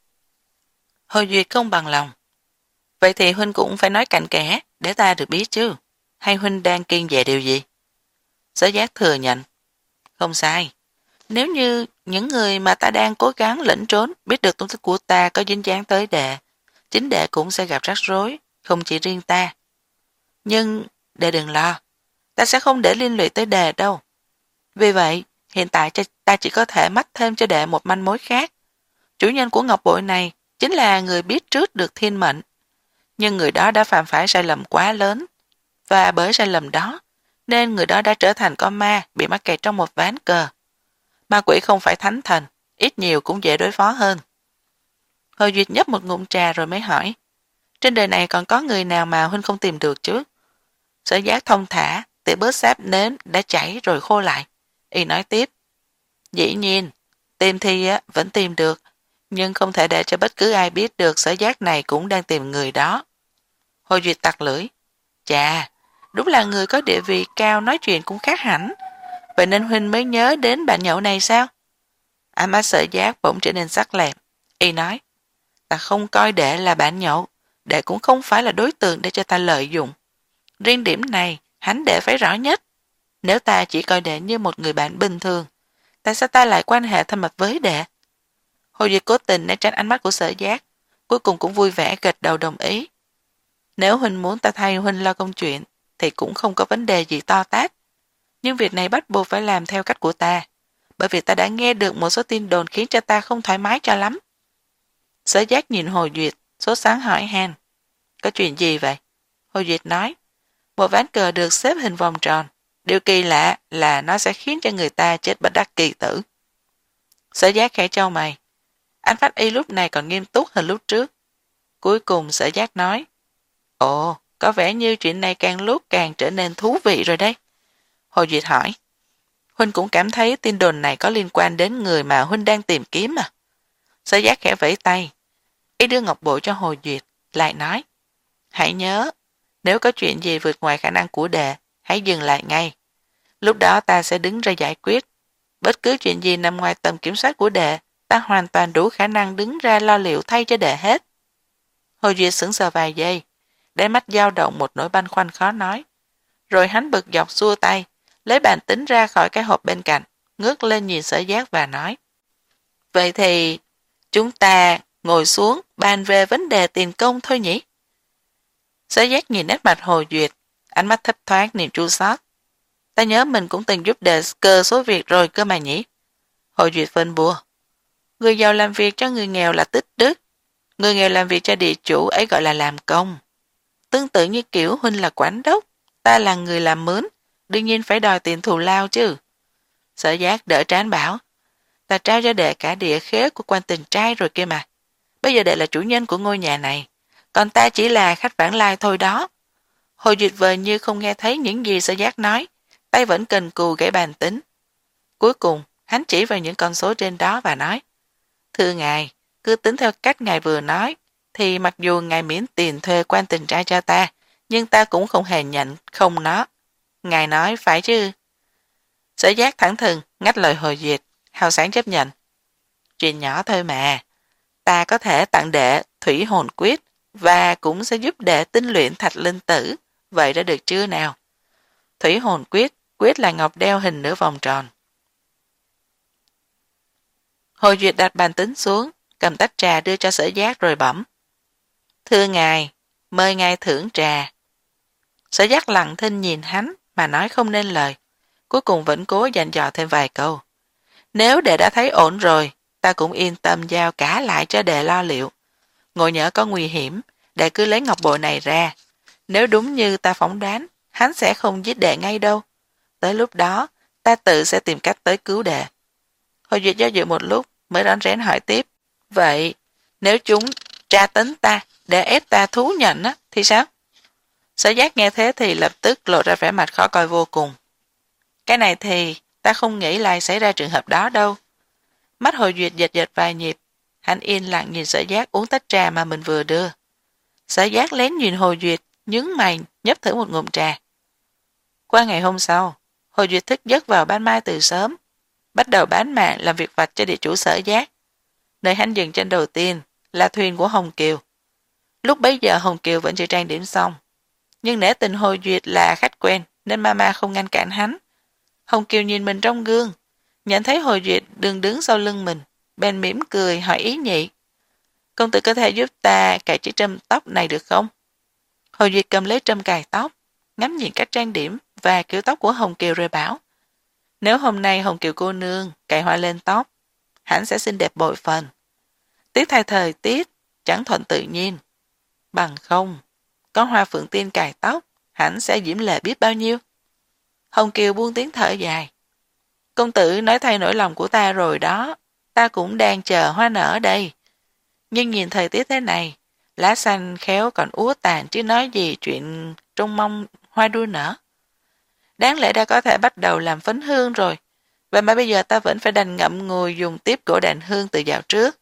Hồ Duyệt không bằng lòng. Vậy thì Huynh cũng phải nói cặn kẽ để ta được biết chứ. Hay Huynh đang kiêng dè điều gì? Sở Giác thừa nhận. Không sai. Nếu như những người mà ta đang cố gắng lẫn trốn biết được tung tích của ta có dính dáng tới đệ, chính đệ cũng sẽ gặp rắc rối, không chỉ riêng ta. Nhưng đệ đừng lo, ta sẽ không để liên lụy tới đệ đâu. Vì vậy, hiện tại ta chỉ có thể mách thêm cho đệ một manh mối khác. Chủ nhân của ngọc bội này chính là người biết trước được thiên mệnh. Nhưng người đó đã phạm phải sai lầm quá lớn. Và bởi sai lầm đó, nên người đó đã trở thành con ma bị mắc kẹt trong một ván cờ. Ma quỷ không phải thánh thần, ít nhiều cũng dễ đối phó hơn. Hồ Duyệt nhấp một ngụm trà rồi mới hỏi, trên đời này còn có người nào mà Huynh không tìm được chứ? Sở Giác thông thả, tỉa bớt sáp nến đã chảy rồi khô lại. Y nói tiếp, dĩ nhiên, tìm thì á, vẫn tìm được, nhưng không thể để cho bất cứ ai biết được Sở Giác này cũng đang tìm người đó. Hồ Duyệt tặc lưỡi, chà, đúng là người có địa vị cao nói chuyện cũng khác hẳn. Vậy nên Huynh mới nhớ đến bạn nhậu này sao? Ánh mắt Sở Giác bỗng trở nên sắc lẹm. Y nói, ta không coi đệ là bạn nhậu, đệ cũng không phải là đối tượng để cho ta lợi dụng. Riêng điểm này, hắn đệ phải rõ nhất. Nếu ta chỉ coi đệ như một người bạn bình thường, tại sao ta lại quan hệ thân mật với đệ? Hồ Duyệt cố tình né tránh ánh mắt của Sở Giác, cuối cùng cũng vui vẻ gật đầu đồng ý. Nếu Huynh muốn ta thay Huynh lo công chuyện, thì cũng không có vấn đề gì to tát. Nhưng việc này bắt buộc phải làm theo cách của ta, bởi vì ta đã nghe được một số tin đồn khiến cho ta không thoải mái cho lắm. Sở Giác nhìn Hồ Duyệt, sốt sắng hỏi han, có chuyện gì vậy? Hồ Duyệt nói, một ván cờ được xếp hình vòng tròn, điều kỳ lạ là nó sẽ khiến cho người ta chết bất đắc kỳ tử. Sở Giác khẽ chau mày, ánh mắt y lúc này còn nghiêm túc hơn lúc trước. Cuối cùng Sở Giác nói, ồ, có vẻ như chuyện này càng lúc càng trở nên thú vị rồi đấy. Hồ Duyệt hỏi, Huynh cũng cảm thấy tin đồn này có liên quan đến người mà Huynh đang tìm kiếm à? Sở Giác khẽ vẫy tay, y đưa ngọc bội cho Hồ Duyệt, lại nói, hãy nhớ, nếu có chuyện gì vượt ngoài khả năng của đệ, hãy dừng lại ngay. Lúc đó ta sẽ đứng ra giải quyết. Bất cứ chuyện gì nằm ngoài tầm kiểm soát của đệ, ta hoàn toàn đủ khả năng đứng ra lo liệu thay cho đệ hết. Hồ Duyệt sững sờ vài giây, đáy mắt dao động một nỗi băn khoăn khó nói. Rồi hắn bực dọc xua tay, lấy bàn tính ra khỏi cái hộp bên cạnh, ngước lên nhìn Sở Giác và nói, vậy thì chúng ta ngồi xuống bàn về vấn đề tiền công thôi nhỉ? Sở Giác nhìn nét mặt Hồ Duyệt, ánh mắt thấp thoáng niềm chua xót. Ta nhớ mình cũng từng giúp đề cơ số việc rồi cơ mà nhỉ? Hồ Duyệt phên bùa, người giàu làm việc cho người nghèo là tích đức, người nghèo làm việc cho địa chủ ấy gọi là làm công. Tương tự như kiểu Huynh là quản đốc, ta là người làm mướn, đương nhiên phải đòi tiền thù lao chứ. Sở Giác đỡ trán bảo, ta trao cho đệ cả địa khế của quan tình trai rồi kia mà, Bây giờ đệ là chủ nhân của ngôi nhà này, còn ta chỉ là khách vãng lai thôi đó. Hồ Duyệt vờ như không nghe thấy những gì Sở Giác nói, tay vẫn cần cù gãy bàn tính. Cuối cùng, hắn chỉ vào những con số trên đó và nói, thưa ngài, cứ tính theo cách ngài vừa nói, thì mặc dù ngài miễn tiền thuê quan tình trai cho ta, nhưng ta cũng không hề nhận không nó. Ngài nói phải chứ? Sở Giác thẳng thừng, ngắt lời Hồ Duyệt, hào sáng chấp nhận. Chuyện nhỏ thôi mà, ta có thể tặng đệ thủy hồn quyết và cũng sẽ giúp đệ tinh luyện thạch linh tử, vậy đã được chưa nào? Thủy hồn quyết, quyết là ngọc đeo hình nửa vòng tròn. Hồ Duyệt đặt bàn tính xuống, cầm tách trà đưa cho Sở Giác rồi bẩm. Thưa ngài, mời ngài thưởng trà. Sở Giác lặng thinh nhìn hắn mà nói không nên lời, cuối cùng vẫn cố dặn dò thêm vài câu. Nếu đệ đã thấy ổn rồi, ta cũng yên tâm giao cả lại cho đệ lo liệu. Ngồi nhỡ có nguy hiểm, đệ cứ lấy ngọc bội này ra. Nếu đúng như ta phỏng đoán, hắn sẽ không giết đệ ngay đâu. Tới lúc đó, ta tự sẽ tìm cách tới cứu đệ. Hồ Duyệt do dự một lúc mới rón rén hỏi tiếp. Vậy, nếu chúng tra tấn ta để ép ta thú nhận á, thì sao? Sở Giác nghe thế thì lập tức lộ ra vẻ mặt khó coi vô cùng. Cái này thì ta không nghĩ lại xảy ra trường hợp đó đâu. Mắt Hồ Duyệt giật giật vài nhịp, hắn yên lặng nhìn Sở Giác uống tách trà mà mình vừa đưa. Sở Giác lén nhìn Hồ Duyệt, nhướng mày nhấp thử một ngụm trà. Qua ngày hôm sau, Hồ Duyệt thức giấc vào ban mai từ sớm, bắt đầu bán mạng làm việc vặt cho địa chủ Sở Giác. Nơi hắn dừng chân đầu tiên là thuyền của Hồng Kiều. Lúc bấy giờ Hồng Kiều vẫn chưa trang điểm xong, nhưng nể tình Hồ Duyệt là khách quen nên mama không ngăn cản hắn. Hồng Kiều nhìn mình trong gương, nhận thấy Hồ Duyệt đừng đứng sau lưng mình, bèn mỉm cười hỏi ý nhị. Công tử có thể giúp ta cài chiếc trâm tóc này được không? Hồ Duyệt cầm lấy trâm cài tóc, ngắm nhìn cách trang điểm và kiểu tóc của Hồng Kiều rồi bảo. Nếu hôm nay Hồng Kiều cô nương cài hoa lên tóc, hẳn sẽ xinh đẹp bội phần. Tiếc thay thời tiết, chẳng thuận tự nhiên. Bằng không, có hoa phượng tiên cài tóc, hẳn sẽ diễm lệ biết bao nhiêu. Hồng Kiều buông tiếng thở dài. Công tử nói thay nỗi lòng của ta rồi đó, ta cũng đang chờ hoa nở đây. Nhưng nhìn thời tiết thế này, lá xanh khéo còn úa tàn chứ nói gì chuyện trông mong hoa đua nở. Đáng lẽ đã có thể bắt đầu làm phấn hương rồi, vậy mà bây giờ ta vẫn phải đành ngậm ngùi dùng tiếp cổ đàn hương từ dạo trước.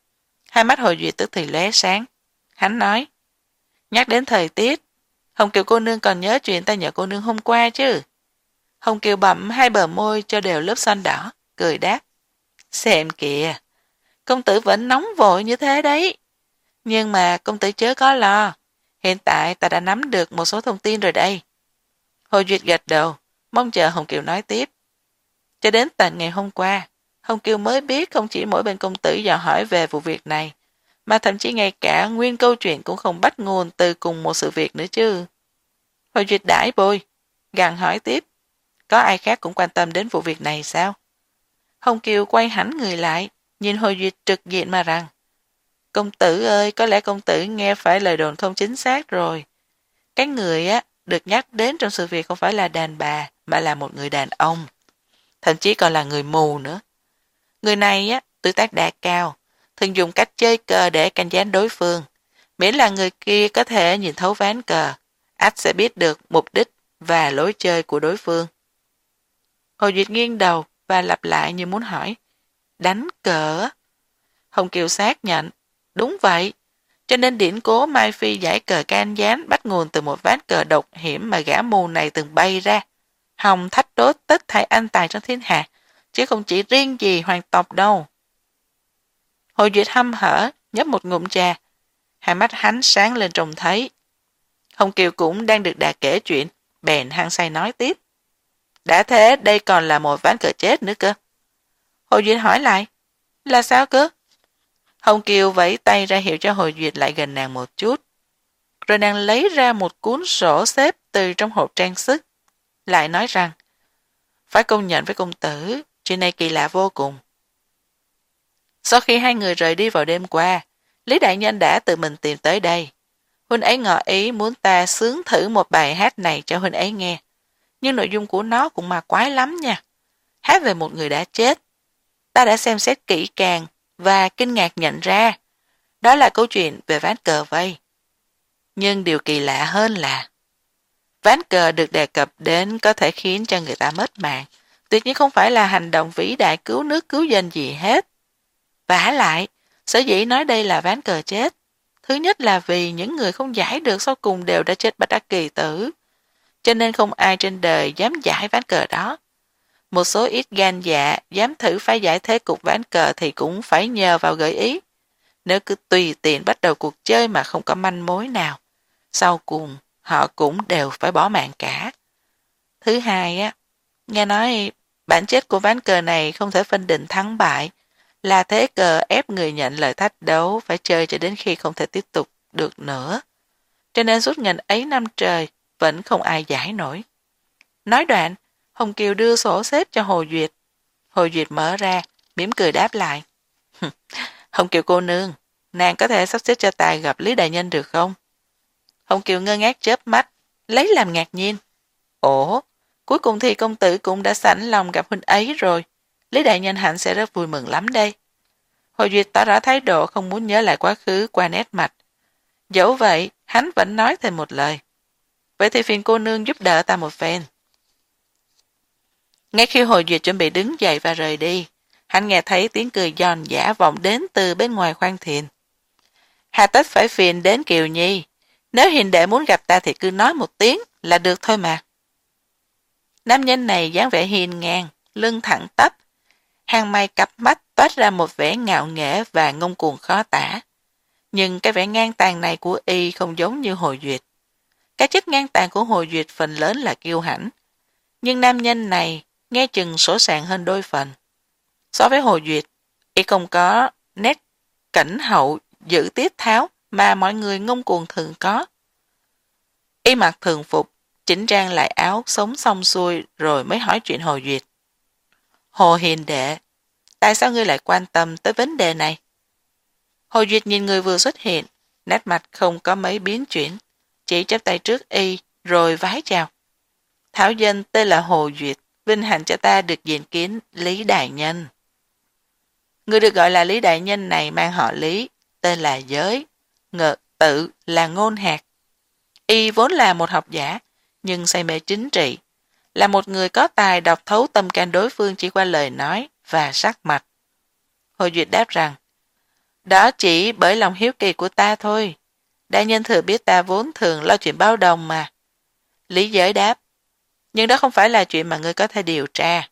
Hai mắt Hồ Duyệt tức thì lóe sáng. Hắn nói, nhắc đến thời tiết, Hồng Kiều cô nương còn nhớ chuyện ta nhờ cô nương hôm qua chứ. Hồng Kiều bặm hai bờ môi cho đều lớp son đỏ, cười đáp. Xem kìa, công tử vẫn nóng vội như thế đấy. Nhưng mà công tử chớ có lo, hiện tại ta đã nắm được một số thông tin rồi đây. Hồ Duyệt gật đầu, mong chờ Hồng Kiều nói tiếp. Cho đến tận ngày hôm qua, Hồng Kiều mới biết không chỉ mỗi bên công tử dò hỏi về vụ việc này, mà thậm chí ngay cả nguyên câu chuyện cũng không bắt nguồn từ cùng một sự việc nữa chứ. Hồ Duyệt đãi bôi, gằn hỏi tiếp. Có ai khác cũng quan tâm đến vụ việc này sao? Hồng Kiều quay hẳn người lại, nhìn Hồ Duyệt trực diện mà rằng. Công tử ơi, có lẽ công tử nghe phải lời đồn không chính xác rồi. Cái người á được nhắc đến trong sự việc không phải là đàn bà, mà là một người đàn ông. Thậm chí còn là người mù nữa. Người này á, tuổi tác đã cao, thường dùng cách chơi cờ để canh gián đối phương. Miễn là người kia có thể nhìn thấu ván cờ, ắt sẽ biết được mục đích và lối chơi của đối phương. Hồ Duyệt nghiêng đầu và lặp lại như muốn hỏi. Đánh cờ? Hồng Kiều xác nhận. Đúng vậy. Cho nên điển cố Mai Phi giải cờ can gián bắt nguồn từ một ván cờ độc hiểm mà gã mù này từng bay ra. Hồng thách đố tất thảy anh tài trong thiên hạ, chứ không chỉ riêng gì hoàng tộc đâu. Hồ Duyệt hăm hở, nhấp một ngụm trà. Hai mắt hắn sáng lên trông thấy. Hồng Kiều cũng đang được đà kể chuyện, bèn hăng say nói tiếp. Đã thế đây còn là một ván cờ chết nữa cơ. Hồ Duyệt hỏi lại, là sao cơ? Hồng Kiều vẫy tay ra hiệu cho Hồ Duyệt lại gần nàng một chút. Rồi nàng lấy ra một cuốn sổ xếp từ trong hộp trang sức. Lại nói rằng, phải công nhận với công tử, chuyện này kỳ lạ vô cùng. Sau khi hai người rời đi vào đêm qua, Lý Đại Nhân đã tự mình tìm tới đây. Huynh ấy ngỏ ý muốn ta sướng thử một bài hát này cho huynh ấy nghe. Nhưng nội dung của nó cũng mà quái lắm nha. Hát về một người đã chết. Ta đã xem xét kỹ càng và kinh ngạc nhận ra Đó là câu chuyện về ván cờ vây. Nhưng điều kỳ lạ hơn là ván cờ được đề cập đến có thể khiến cho người ta mất mạng. Tuyệt nhiên không phải là hành động vĩ đại cứu nước cứu dân gì hết. Vả lại, sở dĩ nói đây là ván cờ chết. Thứ nhất là vì những người không giải được sau cùng đều đã chết bất đắc kỳ tử. Cho nên không ai trên đời dám giải ván cờ đó. Một số ít gan dạ dám thử phá giải thế cục ván cờ thì cũng phải nhờ vào gợi ý. Nếu cứ tùy tiện bắt đầu cuộc chơi mà không có manh mối nào, sau cùng họ cũng đều phải bỏ mạng cả. Thứ hai á, nghe nói bản chất của ván cờ này không thể phân định thắng bại, là thế cờ ép người nhận lời thách đấu phải chơi cho đến khi không thể tiếp tục được nữa. Cho nên suốt ngần ấy năm trời vẫn không ai giải nổi. Nói đoạn, Hồng Kiều đưa sổ xếp cho Hồ Duyệt. Hồ Duyệt mở ra, mỉm cười đáp lại. Hồng Kiều cô nương, nàng có thể sắp xếp cho tài gặp Lý Đại Nhân được không? Hồng Kiều ngơ ngác chớp mắt, lấy làm ngạc nhiên. Ủa, cuối cùng thì công tử cũng đã sẵn lòng gặp huynh ấy rồi. Lý Đại Nhân hẳn sẽ rất vui mừng lắm đây. Hồ Duyệt tỏ rõ thái độ không muốn nhớ lại quá khứ qua nét mặt. Dẫu vậy, hắn vẫn nói thêm một lời. Vậy thì phiền cô nương giúp đỡ ta một phen. Ngay khi Hồ Duyệt chuẩn bị đứng dậy và rời đi, hắn nghe thấy tiếng cười giòn giả vọng đến từ bên ngoài khoang thuyền. Hà tất phải phiền đến Kiều Nhi. Nếu hiền đệ muốn gặp ta thì cứ nói một tiếng là được thôi mà. Nam nhân này dáng vẻ hiền ngang, lưng thẳng tắp. Hàng mày cặp mắt toát ra một vẻ ngạo nghễ và ngông cuồng khó tả. Nhưng cái vẻ ngang tàn này của y không giống như Hồ Duyệt. Cái chất ngang tàn của Hồ Duyệt phần lớn là kiêu hãnh. Nhưng nam nhân này nghe chừng sổ sàng hơn đôi phần. So với Hồ Duyệt, y không có nét cẩn hậu, giữ tiết tháo mà mọi người ngông cuồng thường có. Y mặc thường phục, chỉnh trang lại áo sống xong xuôi rồi mới hỏi chuyện Hồ Duyệt. Hồ hiền đệ, tại sao ngươi lại quan tâm tới vấn đề này? Hồ Duyệt nhìn người vừa xuất hiện, nét mặt không có mấy biến chuyển, chỉ chắp tay trước y rồi vái chào. Thảo dân tên là Hồ Duyệt, vinh hạnh cho ta được diện kiến Lý Đại Nhân. Người được gọi là Lý Đại Nhân này mang họ Lý, tên là Giới, ngợ tự là Ngôn Hạc. Y vốn là một học giả, nhưng say mê chính trị, là một người có tài đọc thấu tâm can đối phương chỉ qua lời nói và sắc mặt. Hồ Duyệt đáp rằng, đó chỉ bởi lòng hiếu kỳ của ta thôi. Đại nhân thừa biết ta vốn thường lo chuyện bao đồng mà. Lý Giới đáp, nhưng đó không phải là chuyện mà ngươi có thể điều tra.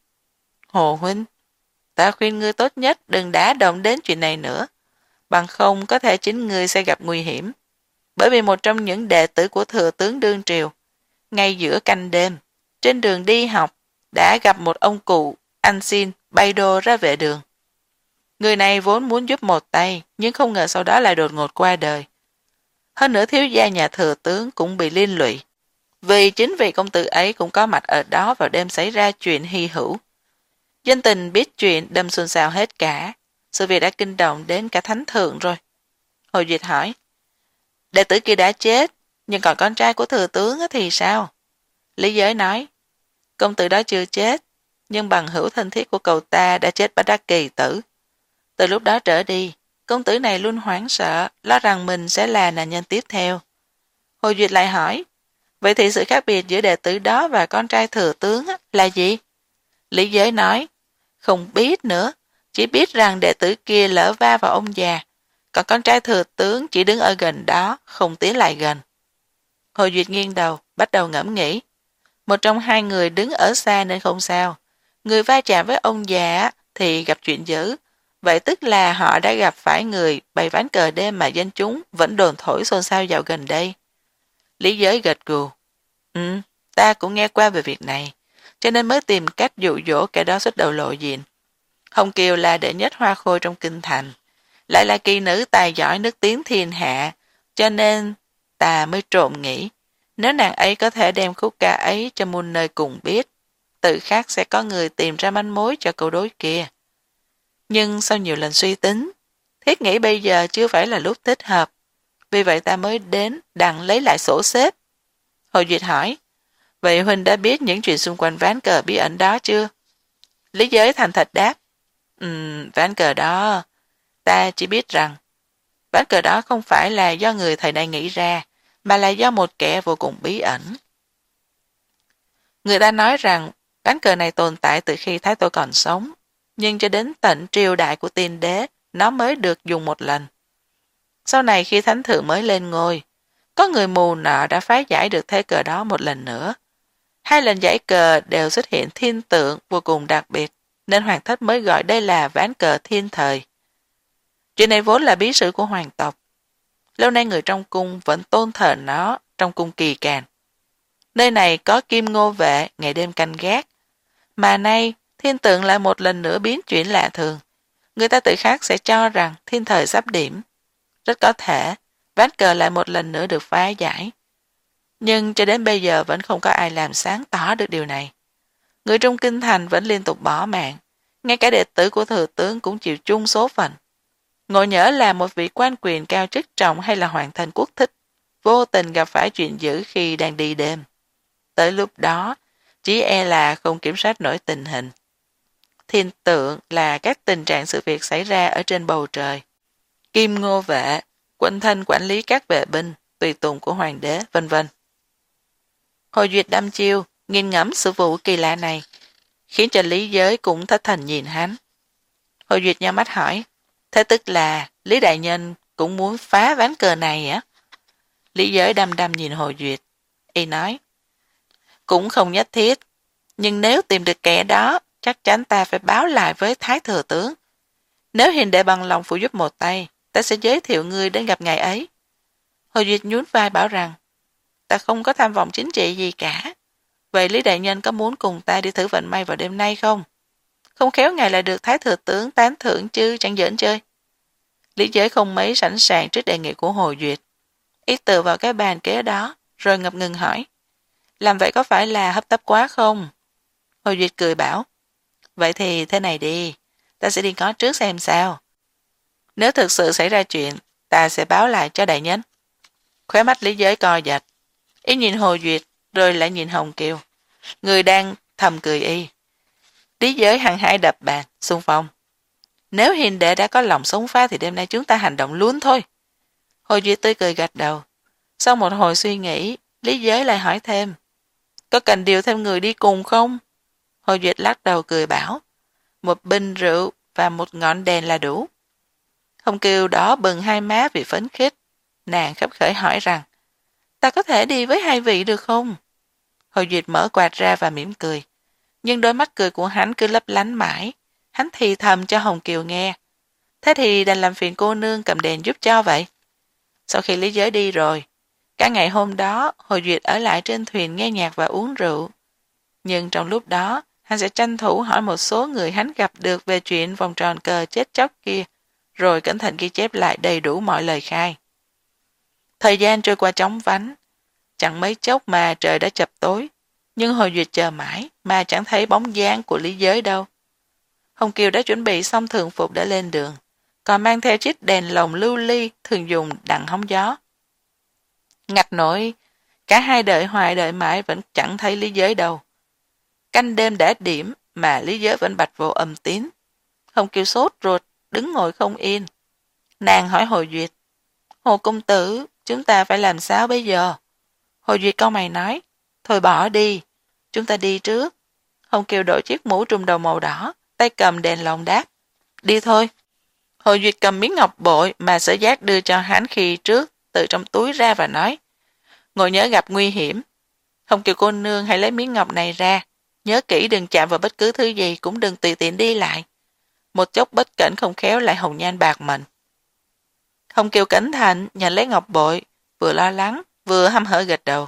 Hồ huynh, ta khuyên ngươi tốt nhất đừng đả động đến chuyện này nữa, bằng không có thể chính ngươi sẽ gặp nguy hiểm. Bởi vì một trong những đệ tử của thừa tướng đương triều, ngay giữa canh đêm, trên đường đi học, đã gặp một ông cụ, ăn xin, bay đô ra vệ đường. Người này vốn muốn giúp một tay, nhưng không ngờ sau đó lại đột ngột qua đời. Hơn nữa thiếu gia nhà thừa tướng cũng bị liên lụy. Vì chính vì công tử ấy cũng có mặt ở đó vào đêm xảy ra chuyện hy hữu. Dân tình biết chuyện đâm xôn xao hết cả. Sự việc đã kinh động đến cả thánh thượng rồi. Hồ Duyệt hỏi, đệ tử kia đã chết, nhưng còn con trai của thừa tướng thì sao? Lý Giới nói, công tử đó chưa chết, nhưng bằng hữu thân thiết của cậu ta đã chết bất đắc kỳ tử. Từ lúc đó trở đi, công tử này luôn hoảng sợ, lo rằng mình sẽ là nạn nhân tiếp theo. Hồ Duyệt lại hỏi, vậy thì sự khác biệt giữa đệ tử đó và con trai thừa tướng là gì? Lý Giới nói, không biết nữa, chỉ biết rằng đệ tử kia lỡ va vào ông già, còn con trai thừa tướng chỉ đứng ở gần đó, không tiến lại gần. Hồ Duyệt nghiêng đầu, bắt đầu ngẫm nghĩ. Một trong hai người đứng ở xa nên không sao. Người va chạm với ông già thì gặp chuyện dữ. Vậy tức là họ đã gặp phải người bày ván cờ đêm mà dân chúng vẫn đồn thổi xôn xao dạo gần đây. Lý Giới gật gù. Ừ, ta cũng nghe qua về việc này, cho nên mới tìm cách dụ dỗ kẻ đó xuất đầu lộ diện. Hồng Kiều là đệ nhất hoa khôi trong kinh thành, lại là kỳ nữ tài giỏi nước tiếng thiên hạ, cho nên ta mới trộm nghĩ, nếu nàng ấy có thể đem khúc ca ấy cho muôn nơi cùng biết, tự khắc sẽ có người tìm ra manh mối cho câu đối kia. Nhưng sau nhiều lần suy tính, thiết nghĩ bây giờ chưa phải là lúc thích hợp, vì vậy ta mới đến đặng lấy lại sổ xếp. Hồ Duyệt hỏi, vậy huynh đã biết những chuyện xung quanh ván cờ bí ẩn đó chưa? Lý Giới thành thật đáp, Ừm, ván cờ đó, ta chỉ biết rằng Ván cờ đó không phải là do người thời nay nghĩ ra, mà là do một kẻ vô cùng bí ẩn. Người ta nói rằng ván cờ này tồn tại từ khi Thái Tổ còn sống, nhưng cho đến tận triều đại của Tiên Đế, nó mới được dùng một lần. Sau này khi Thánh Thượng mới lên ngôi, có người mù nọ đã phá giải được thế cờ đó một lần nữa. Hai lần giải cờ đều xuất hiện thiên tượng vô cùng đặc biệt, nên Hoàng thất mới gọi đây là ván cờ thiên thời. Chuyện này vốn là bí sử của hoàng tộc. Lâu nay người trong cung vẫn tôn thờ nó trong cung Kỳ Càn. Nơi này có Kim Ngô vệ ngày đêm canh gác. Mà nay, thiên tượng lại một lần nữa biến chuyển lạ thường. Người ta tự khắc sẽ cho rằng thiên thời sắp điểm. Rất có thể, ván cờ lại một lần nữa được phá giải. Nhưng cho đến bây giờ vẫn không có ai làm sáng tỏ được điều này. Người trong kinh thành vẫn liên tục bỏ mạng. Ngay cả đệ tử của thừa tướng cũng chịu chung số phận. Ngộ nhỡ là một vị quan quyền cao chức trọng hay là hoàng thân quốc thích, vô tình gặp phải chuyện dữ khi đang đi đêm. Tới lúc đó, chỉ e là không kiểm soát nổi tình hình. Thiên tượng là các tình trạng sự việc xảy ra ở trên bầu trời. Kim Ngô vệ, quân thân quản lý các vệ binh, tùy tùng của hoàng đế, vân vân. Hồi Duyệt đăm chiêu, nghiền ngẫm sự vụ kỳ lạ này, khiến cho Lý Giới cũng thất thần nhìn hắn. Hồi Duyệt nhắm mắt hỏi, thế tức là Lý Đại Nhân cũng muốn phá ván cờ này á? Lý Giới đăm đăm nhìn Hồ Duyệt. Y nói, cũng không nhất thiết, nhưng nếu tìm được kẻ đó, chắc chắn ta phải báo lại với Thái Thừa Tướng. Nếu hiền đệ bằng lòng phụ giúp một tay, ta sẽ giới thiệu ngươi đến gặp ngài ấy. Hồ Duyệt nhún vai bảo rằng, ta không có tham vọng chính trị gì cả. Vậy Lý Đại Nhân có muốn cùng ta đi thử vận may vào đêm nay không? Không khéo ngài lại được Thái Thừa Tướng tán thưởng chứ chẳng giỡn chơi. Lý Giới không mấy sẵn sàng trước đề nghị của Hồ Duyệt. Ý tựa vào cái bàn kế đó, rồi ngập ngừng hỏi, làm vậy có phải là hấp tấp quá không? Hồ Duyệt cười bảo, vậy thì thế này đi, ta sẽ đi ngó trước xem sao. Nếu thực sự xảy ra chuyện, ta sẽ báo lại cho đại nhân. Khóe mắt Lý Giới co giật. Ý nhìn Hồ Duyệt, rồi lại nhìn Hồng Kiều. Người đang thầm cười y. Lý Giới hăng hái đập bàn, xung phong. Nếu hiền đệ đã có lòng sống phá thì đêm nay chúng ta hành động luôn thôi. Hồ Duyệt tươi cười gật đầu. Sau một hồi suy nghĩ, Lý Giới lại hỏi thêm, có cần điều thêm người đi cùng không? Hồ Duyệt lắc đầu cười bảo, một bình rượu và một ngọn đèn là đủ. Hồng Kiều đỏ bừng hai má vì phấn khích. Nàng khấp khởi hỏi rằng, ta có thể đi với hai vị được không? Hồ Duyệt mở quạt ra và mỉm cười. Nhưng đôi mắt cười của hắn cứ lấp lánh mãi. Hắn thì thầm cho Hồng Kiều nghe. Thế thì đành làm phiền cô nương cầm đèn giúp cho vậy. Sau khi Lý Giới đi rồi, cả ngày hôm đó Hồ Duyệt ở lại trên thuyền nghe nhạc và uống rượu. Nhưng trong lúc đó, hắn sẽ tranh thủ hỏi một số người hắn gặp được về chuyện vòng tròn cờ chết chóc kia, rồi cẩn thận ghi chép lại đầy đủ mọi lời khai. Thời gian trôi qua chóng vánh, chẳng mấy chốc mà trời đã chập tối, nhưng Hồ Duyệt chờ mãi mà chẳng thấy bóng dáng của Lý Giới đâu. Hồng Kiều đã chuẩn bị xong thường phục để lên đường, còn mang theo chiếc đèn lồng lưu ly thường dùng đặng hóng gió. Ngặt nổi, cả hai đợi hoài đợi mãi vẫn chẳng thấy Lý Giới đâu. Canh đêm đã điểm mà Lý Giới vẫn bạch vô âm tín. Hồng Kiều sốt ruột, đứng ngồi không yên. Nàng hỏi Hồ Duyệt, Hồ công tử, chúng ta phải làm sao bây giờ? Hồ Duyệt cau mày nói, thôi bỏ đi, chúng ta đi trước. Hồng Kiều đội chiếc mũ trùm đầu màu đỏ, tay cầm đèn lồng đáp, đi thôi. Hồ Duyệt cầm miếng ngọc bội mà Sở Giác đưa cho hắn khi trước, từ trong túi ra và nói, ngồi nhớ gặp nguy hiểm. Hồng Kiều cô nương hãy lấy miếng ngọc này ra, nhớ kỹ đừng chạm vào bất cứ thứ gì, cũng đừng tùy tiện đi lại. Một chốc bất cẩn không khéo lại hồng nhan bạc mệnh. Hồng Kiều cẩn thận nhận lấy ngọc bội, vừa lo lắng, vừa hăm hở gật đầu.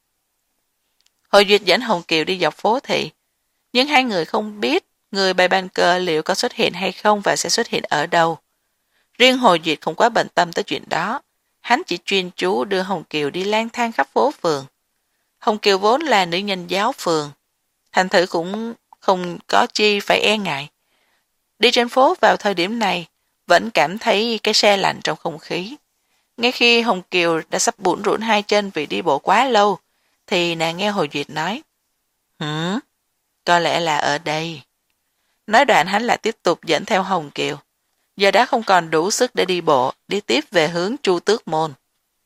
Hồ Duyệt dẫn Hồng Kiều đi dọc phố thị, nhưng hai người không biết người bày bàn cờ liệu có xuất hiện hay không và sẽ xuất hiện ở đâu. Riêng Hồ Duyệt không quá bận tâm tới chuyện đó, hắn chỉ chuyên chú đưa Hồng Kiều đi lang thang khắp phố phường. Hồng Kiều vốn là nữ nhân giáo phường, thành thử cũng không có chi phải e ngại. Đi trên phố vào thời điểm này, vẫn cảm thấy cái se lạnh trong không khí. Ngay khi Hồng Kiều đã sắp bủn rủn hai chân vì đi bộ quá lâu, thì nàng nghe Hồ Duyệt nói, Hửm, có lẽ là ở đây. Nói đoạn hắn lại tiếp tục dẫn theo Hồng Kiều. giờ đã không còn đủ sức để đi bộ, đi tiếp về hướng Chu Tước Môn.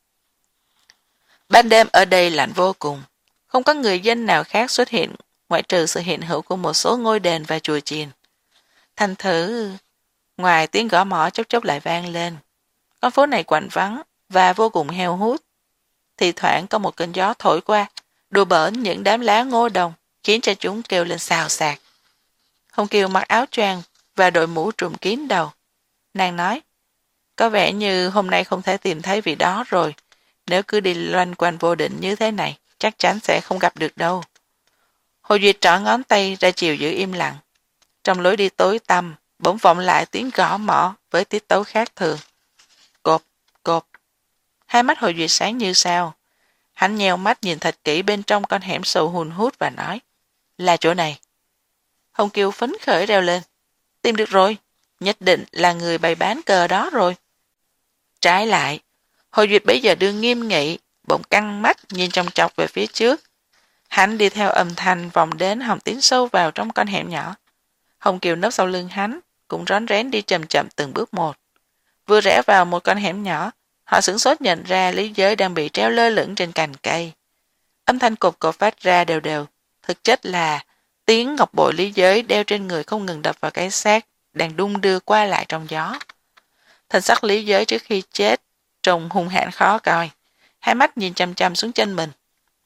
Ban đêm ở đây lạnh vô cùng, không có người dân nào khác xuất hiện, ngoại trừ sự hiện hữu của một số ngôi đền và chùa chiền. Thành thử, ngoài tiếng gõ mõ chốc chốc lại vang lên, con phố này quạnh vắng và vô cùng heo hút. Thì thoảng có một cơn gió thổi qua, đùa bỡn những đám lá ngô đồng, khiến cho chúng kêu lên xào xạc. Hồng Kiều mặc áo choàng và đội mũ trùm kín đầu. Nàng nói, có vẻ như hôm nay không thể tìm thấy vị đó rồi. Nếu cứ đi loanh quanh vô định như thế này, chắc chắn sẽ không gặp được đâu. Hồ Duyệt trỏ ngón tay ra chiều giữ im lặng. Trong lối đi tối tăm, bỗng vọng lại tiếng gõ mõ với tiết tấu khác thường. Cộp, cộp. Hai mắt Hồ Duyệt sáng như sao. Hắn nheo mắt nhìn thật kỹ bên trong con hẻm sâu hun hút và nói, là chỗ này. Hồng Kiều phấn khởi reo lên. Tìm được rồi, nhất định là người bày bán cờ đó rồi. Trái lại, Hồ Duyệt bây giờ đương nghiêm nghị, bỗng căng mắt nhìn trong chọc về phía trước. Hắn đi theo âm thanh vòng đến hòng tiến sâu vào trong con hẻm nhỏ. Hồng Kiều nấp sau lưng hắn, cũng rón rén đi chậm chậm từng bước một. Vừa rẽ vào một con hẻm nhỏ, họ sửng sốt nhận ra Lý Giới đang bị treo lơ lửng trên cành cây. Âm thanh cột cột phát ra đều đều, thực chất là tiếng ngọc bội Lý Giới đeo trên người không ngừng đập vào cái xác đang đung đưa qua lại trong gió. Thân sắc Lý Giới trước khi chết trông hung hãn khó coi, hai mắt nhìn chăm chăm xuống chân mình.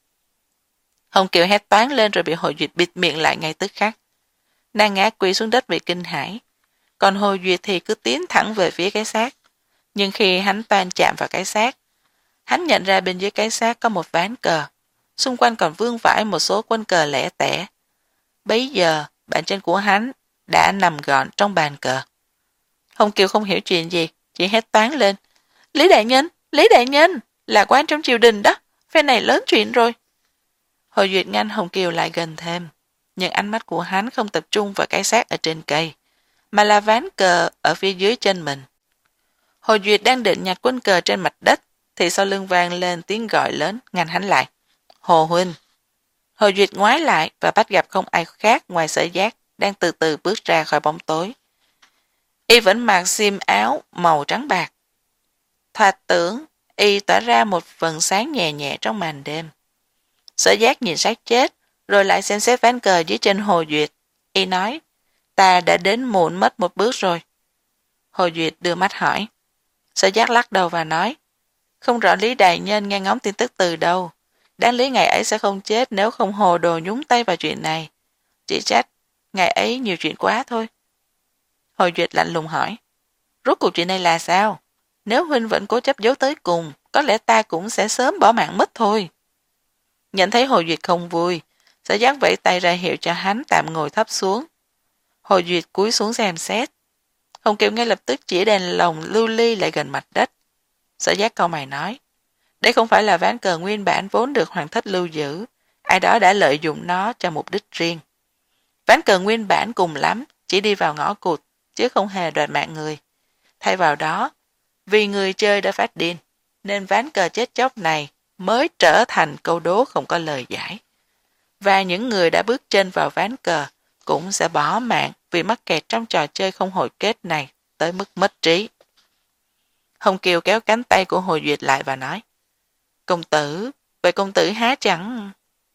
Hồng Kiều hét toáng lên rồi bị Hồ Duyệt bịt miệng lại ngay tức khắc. Nàng ngã quỵ xuống đất vì kinh hãi, còn Hồ Duyệt thì cứ tiến thẳng về phía cái xác. Nhưng khi hắn toan chạm vào cái xác, hắn nhận ra bên dưới cái xác có một ván cờ, xung quanh còn vương vãi một số quân cờ lẻ tẻ. Bấy giờ, bàn chân của hắn đã nằm gọn trong bàn cờ. Hồng Kiều không hiểu chuyện gì, chỉ hét toáng lên. Lý đại nhân, Lý đại nhân, là quan trong triều đình đó, phe này lớn chuyện rồi. Hồ Duyệt ngăn Hồng Kiều lại gần thêm, nhưng ánh mắt của hắn không tập trung vào cái xác ở trên cây, mà là ván cờ ở phía dưới chân mình. Hồ Duyệt đang định nhặt quân cờ trên mặt đất, thì sau lưng vang lên tiếng gọi lớn ngăn hắn lại. Hồ huynh. Hồ Duyệt ngoái lại và bắt gặp không ai khác ngoài Sở Giác đang từ từ bước ra khỏi bóng tối. Y vẫn mặc xiêm áo màu trắng bạc. Thoạt tưởng y tỏa ra một phần sáng nhẹ nhẹ trong màn đêm. Sở Giác nhìn sát chết, rồi lại xem xét ván cờ dưới chân Hồ Duyệt. Y nói, ta đã đến muộn mất một bước rồi. Hồ Duyệt đưa mắt hỏi. Sở Giác lắc đầu và nói, không rõ Lý đại nhân nghe ngóng tin tức từ đâu. Đáng lý ngày ấy sẽ không chết nếu không hồ đồ nhúng tay vào chuyện này. Chỉ trách, ngày ấy nhiều chuyện quá thôi. Hồ Duyệt lạnh lùng hỏi, rốt cuộc chuyện này là sao? Nếu huynh vẫn cố chấp giấu tới cùng, có lẽ ta cũng sẽ sớm bỏ mạng mất thôi. Nhận thấy Hồ Duyệt không vui, Sở Giác vẫy tay ra hiệu cho hắn tạm ngồi thấp xuống. Hồ Duyệt cúi xuống xem xét. Hồng Kiều ngay lập tức chỉ đèn lồng lưu ly lại gần mặt đất. Sở Giác cau mày nói, đây không phải là ván cờ nguyên bản vốn được Hoàng thất lưu giữ, ai đó đã lợi dụng nó cho mục đích riêng. Ván cờ nguyên bản cùng lắm chỉ đi vào ngõ cụt, chứ không hề đoạt mạng người. Thay vào đó, vì người chơi đã phát điên, nên ván cờ chết chóc này mới trở thành câu đố không có lời giải. Và những người đã bước chân vào ván cờ cũng sẽ bỏ mạng vì mắc kẹt trong trò chơi không hồi kết này tới mức mất trí. Hồng Kiều kéo cánh tay của Hồ Duyệt lại và nói, công tử, vậy công tử há chẳng...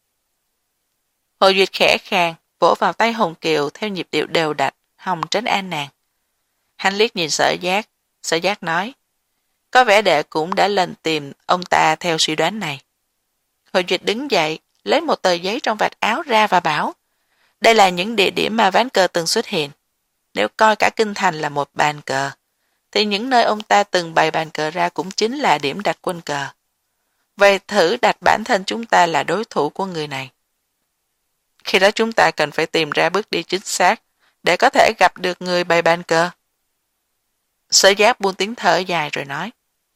Hồ Duyệt khẽ khàng, vỗ vào tay Hồng Kiều theo nhịp điệu đều đặn, hòng trấn an nàng. Hắn liếc nhìn Sở Giác, Sở Giác nói, có vẻ đệ cũng đã lần tìm ông ta theo suy đoán này. Hồ Duyệt đứng dậy, lấy một tờ giấy trong vạt áo ra và bảo, đây là những địa điểm mà ván cờ từng xuất hiện. Nếu coi cả kinh thành là một bàn cờ, thì những nơi ông ta từng bày bàn cờ ra cũng chính là điểm đặt quân cờ. Vậy thử đặt bản thân chúng ta là đối thủ của người này. Khi đó chúng ta cần phải tìm ra bước đi chính xác để có thể gặp được người bày bàn cờ. Sở Giác buông tiếng thở dài rồi nói,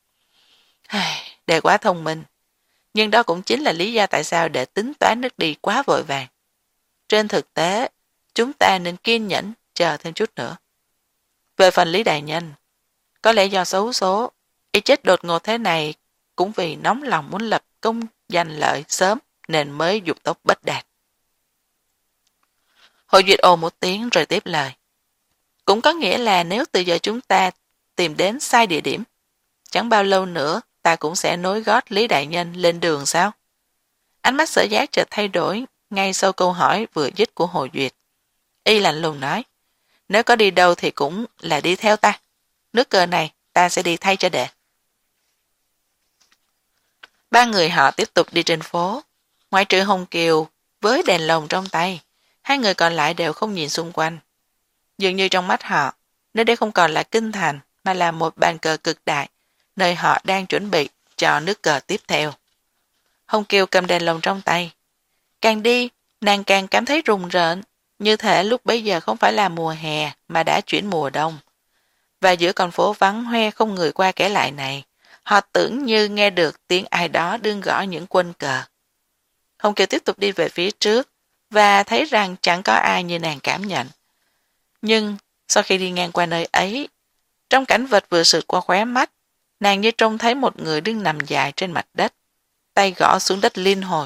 đệ quá thông minh, nhưng đó cũng chính là lý do tại sao đệ tính toán nước đi quá vội vàng. Trên thực tế, chúng ta nên kiên nhẫn chờ thêm chút nữa. Về phần Lý đại nhân, có lẽ do xấu số, y chết đột ngột thế này cũng vì nóng lòng muốn lập công giành lợi sớm nên mới dục tốc bất đạt. Hồ Duyệt ồ một tiếng rồi tiếp lời. Cũng có nghĩa là nếu từ giờ chúng ta tìm đến sai địa điểm, chẳng bao lâu nữa ta cũng sẽ nối gót Lý Đại Nhân lên đường sao? Ánh mắt Sở Giác chợt thay đổi ngay sau câu hỏi vừa dứt của Hồ Duyệt. Y lạnh lùng nói, nếu có đi đâu thì cũng là đi theo ta. Nước cờ này ta sẽ đi thay cho đệ. Ba người họ tiếp tục đi trên phố. Ngoại trừ Hồng Kiều với đèn lồng trong tay, hai người còn lại đều không nhìn xung quanh. Dường như trong mắt họ, nơi đây không còn là kinh thành mà là một bàn cờ cực đại, nơi họ đang chuẩn bị cho nước cờ tiếp theo. Hồng Kiều cầm đèn lồng trong tay. Càng đi, nàng càng cảm thấy rùng rợn, như thể lúc bấy giờ không phải là mùa hè mà đã chuyển mùa đông. Và giữa con phố vắng hoe không người qua kẻ lại này, họ tưởng như nghe được tiếng ai đó đương gõ những quân cờ. Hồng Kiều tiếp tục đi về phía trước và thấy rằng chẳng có ai như nàng cảm nhận. Nhưng sau khi đi ngang qua nơi ấy, trong cảnh vật vừa sượt qua khóe mắt, nàng như trông thấy một người đứng nằm dài trên mặt đất, tay gõ xuống đất liên hồi.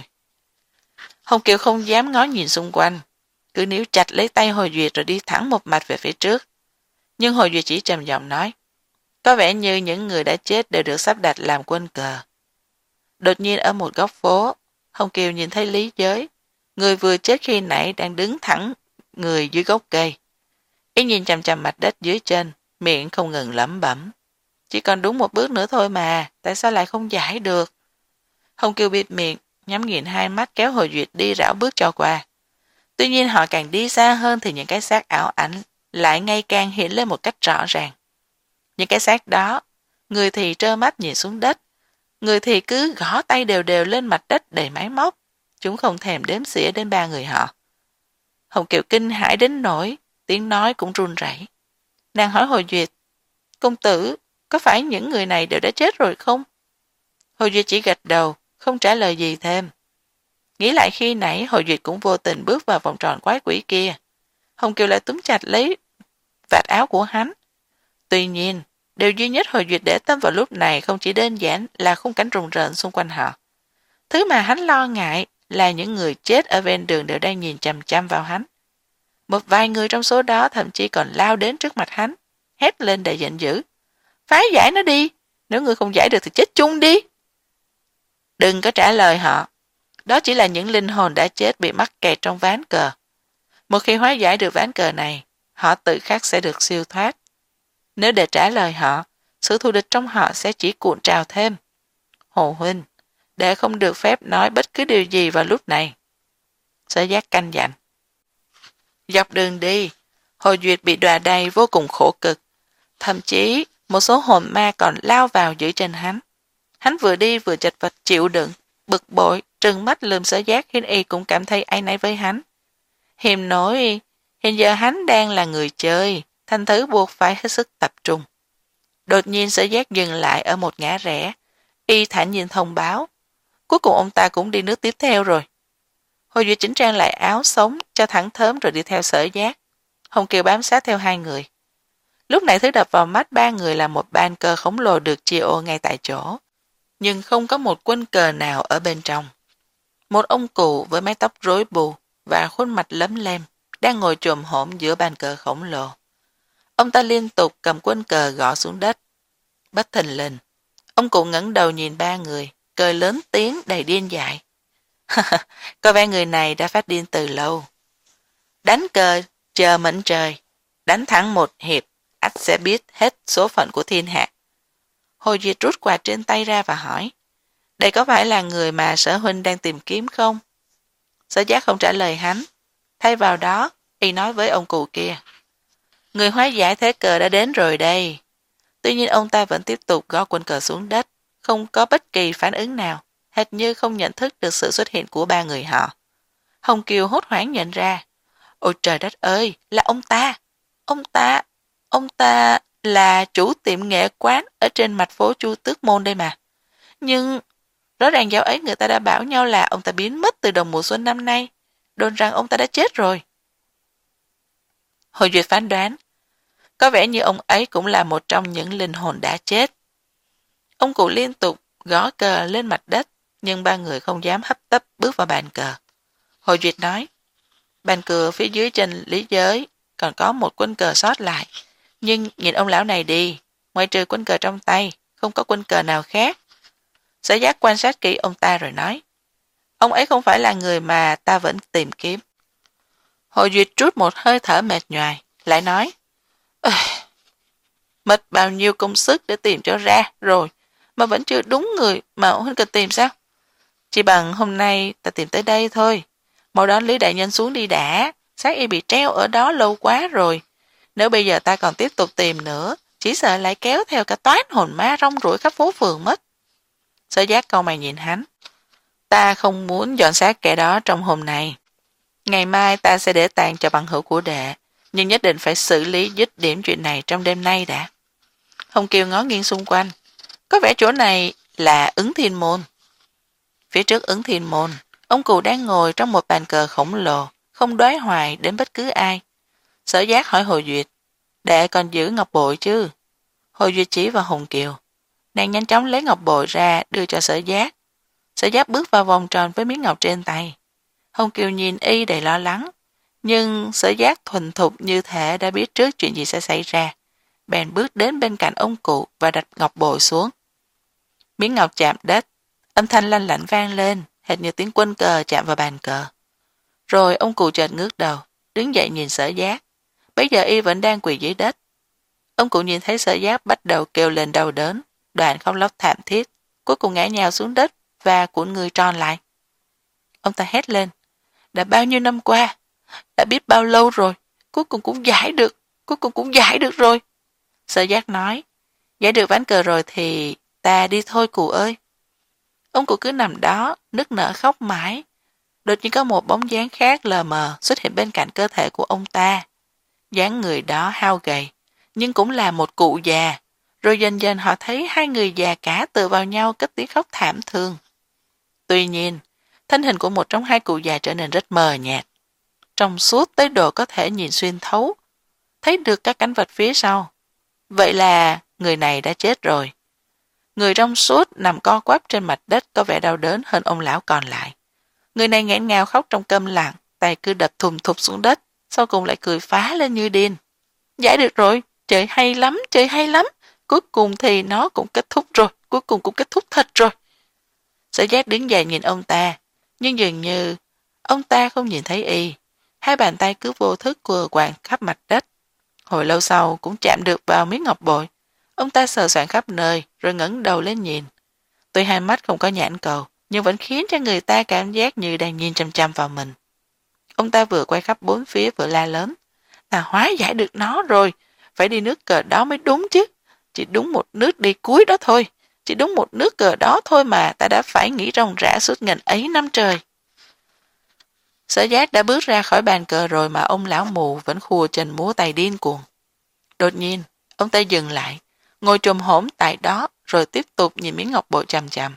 Hồng Kiều không dám ngó nhìn xung quanh, cứ níu chặt lấy tay Hồ Duyệt rồi đi thẳng một mạch về phía trước. Nhưng Hồ Duyệt chỉ trầm giọng nói, có vẻ như những người đã chết đều được sắp đặt làm quân cờ. Đột nhiên ở một góc phố, Hồng Kiều nhìn thấy Lý Giới, người vừa chết khi nãy đang đứng thẳng người dưới gốc cây. Y nhìn chằm chằm mặt đất dưới chân, miệng không ngừng lẩm bẩm. Chỉ còn đúng một bước nữa thôi mà, tại sao lại không giải được? Hồng Kiều bịt miệng, nhắm nghiền hai mắt kéo Hồ Duyệt đi rảo bước cho qua. Tuy nhiên họ càng đi xa hơn thì những cái xác ảo ảnh lại ngày càng hiện lên một cách rõ ràng. Những cái xác đó, người thì trơ mắt nhìn xuống đất, người thì cứ gõ tay đều đều lên mặt đất đầy máy móc. Chúng không thèm đếm xỉa đến ba người họ. Hồng Kiều kinh hãi đến nỗi tiếng nói cũng run rẩy. Nàng hỏi Hồ Duyệt, công tử, có phải những người này đều đã chết rồi không? Hồ Duyệt chỉ gật đầu, không trả lời gì thêm. Nghĩ lại khi nãy Hồ Duyệt cũng vô tình bước vào vòng tròn quái quỷ kia. Hồng Kiều lại túm chặt lấy vạt áo của hắn. Tuy nhiên, điều duy nhất Hồ Duyệt để tâm vào lúc này không chỉ đơn giản là khung cảnh rùng rợn xung quanh họ. Thứ mà hắn lo ngại là những người chết ở ven đường đều đang nhìn chằm chằm vào hắn. Một vài người trong số đó thậm chí còn lao đến trước mặt hắn, hét lên đầy giận dữ. Phá giải nó đi, nếu ngươi không giải được thì chết chung đi. Đừng có trả lời họ. Đó chỉ là những linh hồn đã chết bị mắc kẹt trong ván cờ. Một khi hóa giải được ván cờ này, họ tự khắc sẽ được siêu thoát. Nếu để trả lời họ, sự thù địch trong họ sẽ chỉ cuộn trào thêm. Hồ huynh, để không được phép nói bất cứ điều gì vào lúc này. Sở Giác canh dặn. Dọc đường đi, Hồ Duyệt bị đọa đầy vô cùng khổ cực. Thậm chí, một số hồn ma còn lao vào giữ trên hắn. Hắn vừa đi vừa chật vật chịu đựng, bực bội, trừng mắt lườm Sở Giác khiến y cũng cảm thấy áy náy với hắn. Hiềm nói, hiện giờ hắn đang là người chơi, thành thử buộc phải hết sức tập trung. Đột nhiên Sở Giác dừng lại ở một ngã rẽ, y thản nhiên thông báo. Cuối cùng ông ta cũng đi nước tiếp theo rồi. Hồ Duyệt chỉnh trang lại áo sống cho thẳng thớm rồi đi theo Sở Giác. Hồng Kiều bám sát theo hai người. Lúc này thứ đập vào mắt ba người là một bàn cờ khổng lồ được chia ô ngay tại chỗ. Nhưng không có một quân cờ nào ở bên trong. Một ông cụ với mái tóc rối bù và khuôn mặt lấm lem đang ngồi chồm hổm giữa bàn cờ khổng lồ. Ông ta liên tục cầm quân cờ gõ xuống đất. Bất thình lình, ông cụ ngẩng đầu nhìn ba người, cười lớn tiếng đầy điên dại. Có vẻ người này đã phát điên từ lâu. Đánh cờ, chờ mệnh trời, đánh thắng một hiệp, ắt sẽ biết hết số phận của thiên hạ. Hồ Duyệt rút quạt trên tay ra và hỏi, đây có phải là người mà Sở huynh đang tìm kiếm không? Sở Giác không trả lời hắn. Thay vào đó, y nói với ông cụ kia, người hóa giải thế cờ đã đến rồi đây. Tuy nhiên ông ta vẫn tiếp tục gõ quân cờ xuống đất, không có bất kỳ phản ứng nào, hệt như không nhận thức được sự xuất hiện của ba người họ. Hồng Kiều hốt hoảng nhận ra, ôi trời đất ơi, là ông ta! Ông ta, ông ta là chủ tiệm nghệ quán ở trên mạch phố Chu Tước Môn đây mà. Nhưng rõ ràng dạo ấy người ta đã bảo nhau là ông ta biến mất từ đầu mùa xuân năm nay, đồn rằng ông ta đã chết rồi. Hồ Duyệt phán đoán, có vẻ như ông ấy cũng là một trong những linh hồn đã chết. Ông cụ liên tục gõ cờ lên mặt đất, nhưng ba người không dám hấp tấp bước vào bàn cờ. Hồ Duyệt nói, bàn cờ phía dưới chân Lý Giới, còn có một quân cờ sót lại. Nhưng nhìn ông lão này đi, ngoại trừ quân cờ trong tay, không có quân cờ nào khác. Sở Giác quan sát kỹ ông ta rồi nói, ông ấy không phải là người mà ta vẫn tìm kiếm. Hồ Duyệt trút một hơi thở mệt nhoài, lại nói, mất bao nhiêu công sức để tìm cho ra rồi, mà vẫn chưa đúng người mà huynh cần tìm sao? Chỉ bằng hôm nay ta tìm tới đây thôi. Mau đón Lý đại nhân xuống đi đã, xác y bị treo ở đó lâu quá rồi. Nếu bây giờ ta còn tiếp tục tìm nữa, chỉ sợ lại kéo theo cả toán hồn ma rong ruổi khắp phố phường mất. Sở Giác cau mày nhìn hắn. Ta không muốn dọn xác kẻ đó trong hôm nay. Ngày mai ta sẽ để tang cho bằng hữu của đệ, nhưng nhất định phải xử lý dứt điểm chuyện này trong đêm nay đã. Hồng Kiều ngó nghiêng xung quanh. Có vẻ chỗ này là Ứng Thiên Môn. Phía trước Ứng Thiên Môn, ông cụ đang ngồi trong một bàn cờ khổng lồ, không đoái hoài đến bất cứ ai. Sở Giác hỏi Hồ Duyệt, đệ còn giữ ngọc bội chứ? Hồ Duyệt chỉ vào Hồng Kiều. Nàng nhanh chóng lấy ngọc bội ra đưa cho Sở Giác. Sở Giác bước vào vòng tròn với miếng ngọc trên tay. Hồng Kiều nhìn y đầy lo lắng, nhưng Sở Giác thuần thục như thể đã biết trước chuyện gì sẽ xảy ra. Bèn bước đến bên cạnh ông cụ và đặt ngọc bội xuống. Miếng ngọc chạm đất, âm thanh lanh lảnh vang lên, hệt như tiếng quân cờ chạm vào bàn cờ. Rồi ông cụ chợt ngước đầu, đứng dậy nhìn Sở Giác. Bây giờ y vẫn đang quỳ dưới đất. Ông cụ nhìn thấy Sở Giác bắt đầu kêu lên đau đớn, đoạn khóc lóc thảm thiết, cuối cùng ngã nhào xuống đất và cuộn người tròn lại. Ông ta hét lên, đã bao nhiêu năm qua, đã biết bao lâu rồi, cuối cùng cũng giải được, cuối cùng cũng giải được rồi. Sở Giác nói, giải được ván cờ rồi thì ta đi thôi cụ ơi. Ông cụ cứ nằm đó, nức nở khóc mãi. Đột nhiên có một bóng dáng khác lờ mờ xuất hiện bên cạnh cơ thể của ông ta. Dáng người đó hao gầy, nhưng cũng là một cụ già. Rồi dần dần họ thấy hai người già cả tựa vào nhau cất tiếng khóc thảm thương. Tuy nhiên, thân hình của một trong hai cụ già trở nên rất mờ nhạt. Trong suốt tới độ có thể nhìn xuyên thấu, thấy được các cảnh vật phía sau. Vậy là người này đã chết rồi. Người trong suốt nằm co quắp trên mặt đất có vẻ đau đớn hơn ông lão còn lại. Người này nghẹn ngào khóc trong câm lặng, tay cứ đập thùm thụp xuống đất, sau cùng lại cười phá lên như điên. Giải được rồi, trời hay lắm, trời hay lắm. Cuối cùng thì nó cũng kết thúc rồi, cuối cùng cũng kết thúc thật rồi. Sở Giác đứng dậy nhìn ông ta, nhưng dường như ông ta không nhìn thấy y. Hai bàn tay cứ vô thức quờ quạng khắp mặt đất. Hồi lâu sau cũng chạm được vào miếng ngọc bội. Ông ta sờ soạn khắp nơi rồi ngẩng đầu lên nhìn. Tuy hai mắt không có nhãn cầu, nhưng vẫn khiến cho người ta cảm giác như đang nhìn chăm chăm vào mình. Ông ta vừa quay khắp bốn phía vừa la lớn. Ta hóa giải được nó rồi, phải đi nước cờ đó mới đúng chứ. Chỉ đúng một nước đi cuối đó thôi. Chỉ đúng một nước cờ đó thôi mà ta đã phải nghĩ ròng rã suốt ngàn ấy năm trời. Sở Giác đã bước ra khỏi bàn cờ rồi mà ông lão mù vẫn khua chân múa tay điên cuồng. Đột nhiên, ông ta dừng lại, ngồi trồm hổm tại đó rồi tiếp tục nhìn miếng ngọc bội chằm chằm.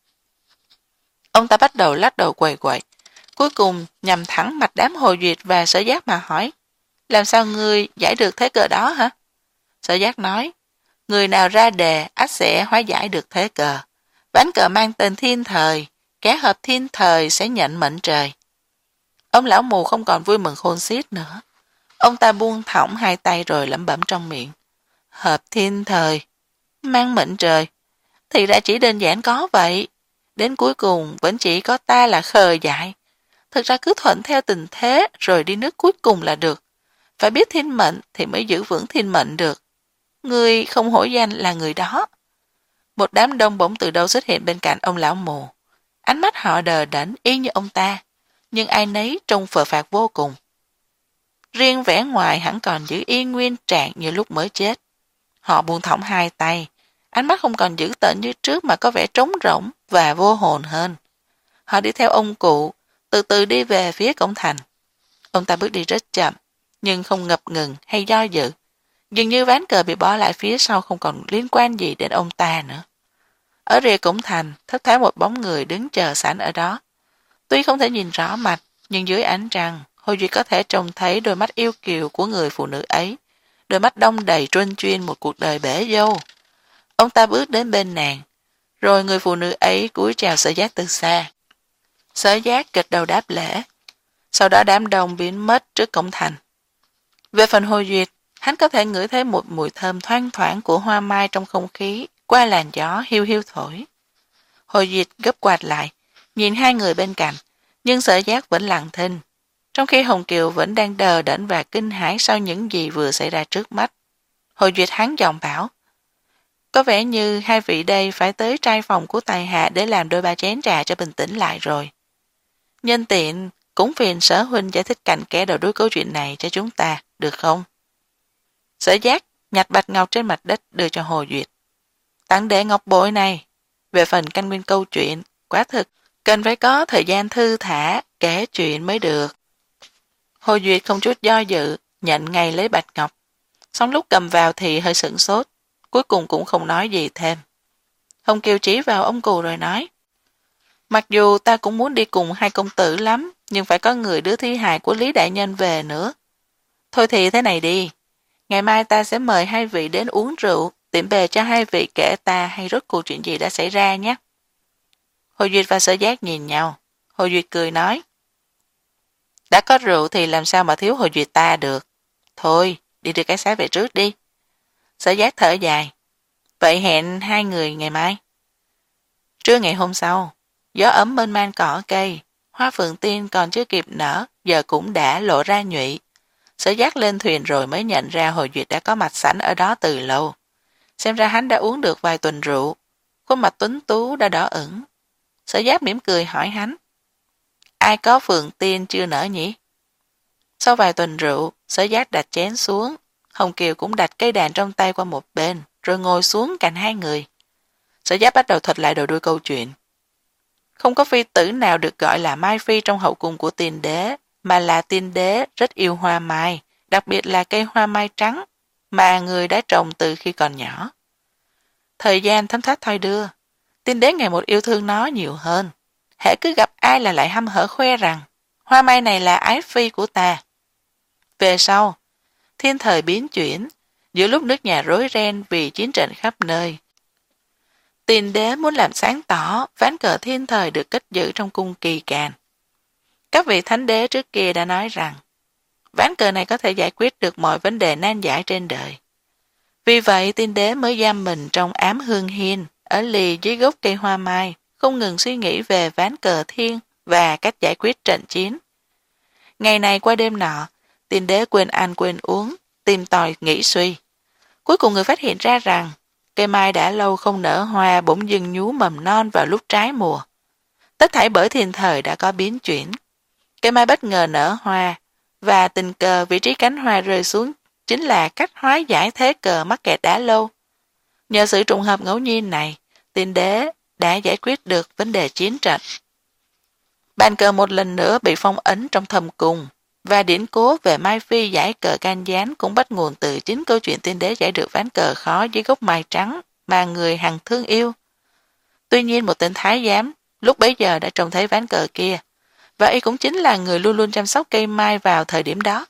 Ông ta bắt đầu lắc đầu quầy quậy, cuối cùng nhằm thẳng mặt đám Hồ Duyệt và Sở Giác mà hỏi, làm sao ngươi giải được thế cờ đó hả? Sở Giác nói, người nào ra đề ắt sẽ hóa giải được thế cờ. Ván cờ mang tên thiên thời, kẻ hợp thiên thời sẽ nhận mệnh trời. Ông lão mù không còn vui mừng khôn xiết nữa. Ông ta buông thõng hai tay rồi lẩm bẩm trong miệng. Hợp thiên thời, mang mệnh trời. Thì ra chỉ đơn giản có vậy. Đến cuối cùng vẫn chỉ có ta là khờ dại. Thực ra cứ thuận theo tình thế rồi đi nước cuối cùng là được. Phải biết thiên mệnh thì mới giữ vững thiên mệnh được. Người không hổ danh là người đó. Một đám đông bỗng từ đâu xuất hiện bên cạnh ông lão mù. Ánh mắt họ đờ đẫn y như ông ta, nhưng ai nấy trông phờ phạc vô cùng. Riêng vẻ ngoài hẳn còn giữ yên nguyên trạng như lúc mới chết. Họ buông thõng hai tay, ánh mắt không còn dữ tợn như trước mà có vẻ trống rỗng và vô hồn hơn. Họ đi theo ông cụ, từ từ đi về phía cổng thành. Ông ta bước đi rất chậm, nhưng không ngập ngừng hay do dự. Dường như ván cờ bị bỏ lại phía sau không còn liên quan gì đến ông ta nữa. Ở rìa cổng thành, thấp thoáng một bóng người đứng chờ sẵn ở đó. Tuy không thể nhìn rõ mặt, nhưng dưới ánh trăng, Hồ Duy có thể trông thấy đôi mắt yêu kiều của người phụ nữ ấy. Đôi mắt đông đầy truân chuyên một cuộc đời bể dâu. Ông ta bước đến bên nàng, rồi người phụ nữ ấy cúi chào Sở Giác từ xa. Sở Giác gật đầu đáp lễ. Sau đó đám đông biến mất trước cổng thành. Về phần Hồ Duyệt, hắn có thể ngửi thấy một mùi thơm thoang thoảng của hoa mai trong không khí qua làn gió hiu hiu thổi. Hồ Duyệt gấp quạt lại, nhìn hai người bên cạnh, nhưng Sở Giác vẫn lặng thinh, trong khi Hồng Kiều vẫn đang đờ đẫn và kinh hãi sau những gì vừa xảy ra trước mắt. Hồ Duyệt hắn giọng bảo, có vẻ như hai vị đây phải tới trai phòng của tài hạ để làm đôi ba chén trà cho bình tĩnh lại rồi. Nhân tiện, cũng phiền Sở huynh giải thích cặn kẽ đầu đuôi câu chuyện này cho chúng ta, được không? Sở Giác nhặt bạch ngọc trên mặt đất đưa cho Hồ Duyệt. Tặng đệ ngọc bội này. Về phần căn nguyên câu chuyện, quá thực, cần phải có thời gian thư thả, kể chuyện mới được. Hồ Duyệt không chút do dự, nhận ngay lấy bạch ngọc. Xong lúc cầm vào thì hơi sửng sốt, cuối cùng cũng không nói gì thêm. Hồng Kiều chỉ vào ông cù rồi nói, mặc dù ta cũng muốn đi cùng hai công tử lắm, nhưng phải có người đưa thi hài của Lý Đại Nhân về nữa. Thôi thì thế này đi, ngày mai ta sẽ mời hai vị đến uống rượu, tiện bề cho hai vị kể ta hay rốt cuộc chuyện gì đã xảy ra nhé. Hồ Duyệt và Sở Giác nhìn nhau. Hồ Duyệt cười nói, đã có rượu thì làm sao mà thiếu Hồ Duyệt ta được. Thôi, đi đưa cái xác về trước đi. Sở Giác thở dài, vậy hẹn hai người ngày mai. Trưa ngày hôm sau, gió ấm mênh mang cỏ cây, hoa phượng tiên còn chưa kịp nở, giờ cũng đã lộ ra nhụy. Sở Giác lên thuyền rồi mới nhận ra Hồ Duyệt đã có mặt sẵn ở đó từ lâu. Xem ra hắn đã uống được vài tuần rượu, khuôn mặt tuấn tú đã đỏ ửng. Sở Giác mỉm cười hỏi hắn, ai có phượng tiên chưa nở nhỉ? Sau vài tuần rượu, Sở Giác đặt chén xuống, Hồng Kiều cũng đặt cây đàn trong tay qua một bên, rồi ngồi xuống cạnh hai người. Sở Giác bắt đầu thuật lại đầu đuôi câu chuyện. Không có phi tử nào được gọi là Mai Phi trong hậu cung của Tiên Đế, mà là Tiên Đế rất yêu hoa mai, đặc biệt là cây hoa mai trắng, mà người đã trồng từ khi còn nhỏ. Thời gian thấm thoát thoi đưa, Tiên Đế ngày một yêu thương nó nhiều hơn. Hễ cứ gặp ai là lại hăm hở khoe rằng, hoa mai này là ái phi của ta. Về sau, thiên thời biến chuyển, giữa lúc nước nhà rối ren vì chiến trận khắp nơi. Tiên Đế muốn làm sáng tỏ ván cờ thiên thời được cất giữ trong cung Kỳ Càn. Các vị thánh đế trước kia đã nói rằng, ván cờ này có thể giải quyết được mọi vấn đề nan giải trên đời. Vì vậy Tiên Đế mới giam mình trong ám hương hiên, ở lì dưới gốc cây hoa mai, không ngừng suy nghĩ về ván cờ thiên và cách giải quyết trận chiến. Ngày này qua đêm nọ, Tiên Đế quên ăn quên uống, tìm tòi nghĩ suy. Cuối cùng người phát hiện ra rằng, cây mai đã lâu không nở hoa bỗng dưng nhú mầm non vào lúc trái mùa. Tất thảy bởi thiên thời đã có biến chuyển. Cây mai bất ngờ nở hoa, và tình cờ vị trí cánh hoa rơi xuống chính là cách hóa giải thế cờ mắc kẹt đã lâu. Nhờ sự trùng hợp ngẫu nhiên này, Tiên Đế đã giải quyết được vấn đề chiến trận. Bàn cờ một lần nữa bị phong ấn trong thầm cung, và điển cố về Mai Phi giải cờ can gián cũng bắt nguồn từ chính câu chuyện Tiên Đế giải được ván cờ khó dưới gốc mai trắng mà người hằng thương yêu. Tuy nhiên một tên thái giám lúc bấy giờ đã trông thấy ván cờ kia, và y cũng chính là người luôn luôn chăm sóc cây mai vào thời điểm đó.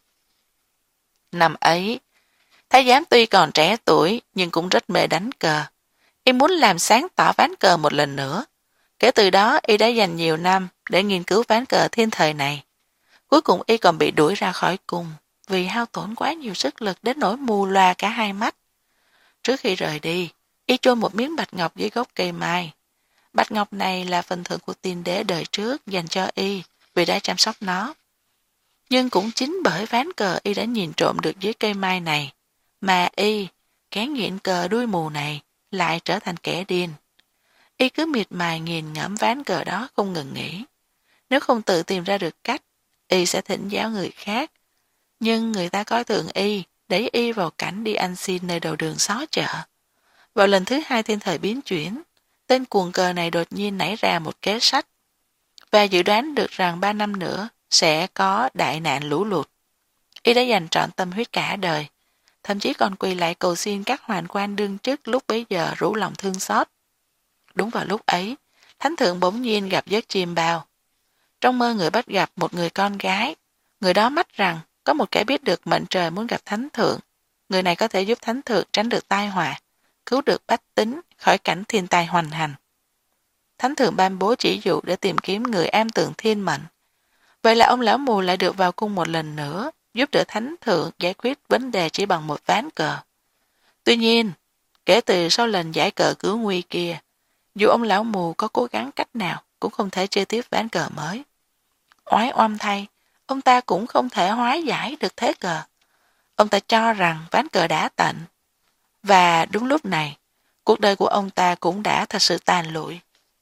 Năm ấy, thái giám tuy còn trẻ tuổi nhưng cũng rất mê đánh cờ. Y muốn làm sáng tỏ ván cờ một lần nữa. Kể từ đó y đã dành nhiều năm để nghiên cứu ván cờ thiên thời này. Cuối cùng y còn bị đuổi ra khỏi cung vì hao tổn quá nhiều sức lực đến nỗi mù loà cả hai mắt. Trước khi rời đi, y chôn một miếng bạch ngọc dưới gốc cây mai. Bạch ngọc này là phần thưởng của Tiên Đế đời trước dành cho y vì đã chăm sóc nó. Nhưng cũng chính bởi ván cờ y đã nhìn trộm được dưới cây mai này, mà y, kẻ nghiện cờ đuôi mù này, lại trở thành kẻ điên. Y cứ miệt mài nghiền ngẫm ván cờ đó không ngừng nghỉ. Nếu không tự tìm ra được cách, y sẽ thỉnh giáo người khác. Nhưng người ta coi thường y, đẩy y vào cảnh đi ăn xin nơi đầu đường xó chợ. Vào lần thứ hai thiên thời biến chuyển, tên cuồng cờ này đột nhiên nảy ra một kế sách, và dự đoán được rằng ba năm nữa sẽ có đại nạn lũ lụt. Y đã dành trọn tâm huyết cả đời, thậm chí còn quỳ lại cầu xin các hoàng quan đương chức lúc bấy giờ rủ lòng thương xót. Đúng vào lúc ấy, thánh thượng bỗng nhiên gặp giấc chiêm bao. Trong mơ người bắt gặp một người con gái. Người đó mách rằng có một kẻ biết được mệnh trời muốn gặp thánh thượng. Người này có thể giúp thánh thượng tránh được tai họa, cứu được bách tính khỏi cảnh thiên tai hoành hành. Thánh thượng ban bố chỉ dụ để tìm kiếm người am tường thiên mệnh. Vậy là ông lão mù lại được vào cung một lần nữa, giúp đỡ thánh thượng giải quyết vấn đề chỉ bằng một ván cờ. Tuy nhiên, kể từ sau lần giải cờ cứu nguy kia, dù ông lão mù có cố gắng cách nào cũng không thể chơi tiếp ván cờ mới. Oái oăm thay, ông ta cũng không thể hóa giải được thế cờ. Ông ta cho rằng ván cờ đã tận. Và đúng lúc này, cuộc đời của ông ta cũng đã thật sự tàn lụi.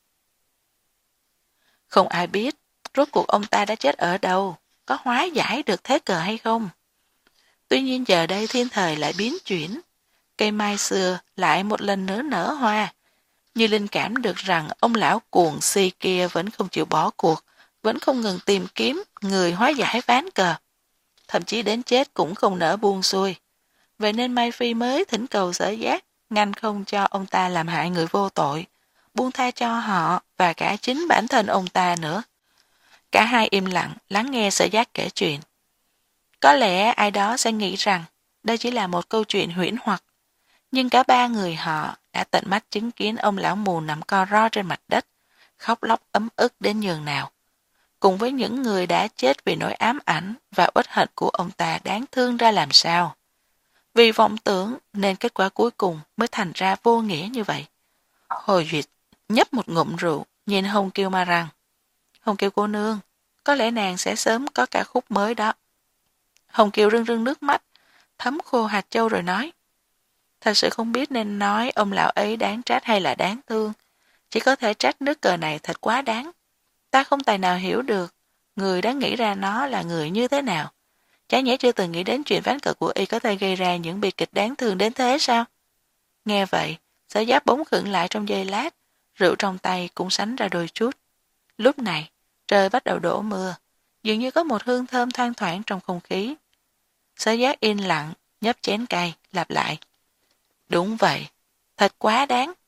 Không ai biết rốt cuộc ông ta đã chết ở đâu, có hóa giải được thế cờ hay không. Tuy nhiên giờ đây thiên thời lại biến chuyển. Cây mai xưa lại một lần nữa nở hoa. Như linh cảm được rằng ông lão cuồng si kia vẫn không chịu bỏ cuộc, vẫn không ngừng tìm kiếm người hóa giải ván cờ. Thậm chí đến chết cũng không nỡ buông xuôi. Vậy nên Mai Phi mới thỉnh cầu Sở Giác ngăn không cho ông ta làm hại người vô tội, buông tha cho họ và cả chính bản thân ông ta nữa. Cả hai im lặng lắng nghe Sở Giác kể chuyện. Có lẽ ai đó sẽ nghĩ rằng đây chỉ là một câu chuyện huyễn hoặc, nhưng cả ba người họ đã tận mắt chứng kiến ông lão mù nằm co ro trên mặt đất, khóc lóc ấm ức đến nhường nào, cùng với những người đã chết vì nỗi ám ảnh và uất hận của ông ta đáng thương ra làm sao. Vì vọng tưởng nên kết quả cuối cùng mới thành ra vô nghĩa như vậy. Hồ Duyệt nhấp một ngụm rượu, nhìn Hồng Kiều mà rằng, Hồng Kiều cô nương, có lẽ nàng sẽ sớm có ca khúc mới đó. Hồng Kiều rưng rưng nước mắt, thấm khô hạt châu rồi nói, thật sự không biết nên nói ông lão ấy đáng trách hay là đáng thương. Chỉ có thể trách nước cờ này thật quá đáng. Ta không tài nào hiểu được người đã nghĩ ra nó là người như thế nào. Chả nhẽ chưa từng nghĩ đến chuyện ván cờ của y có thể gây ra những bi kịch đáng thương đến thế sao? Nghe vậy, Sở Giáp bỗng khựng lại trong giây lát, rượu trong tay cũng sánh ra đôi chút. Lúc này, trời bắt đầu đổ mưa, dường như có một hương thơm thoang thoảng trong không khí. Sở Giác yên lặng, nhấp chén cay, lặp lại. Đúng vậy, thật quá đáng.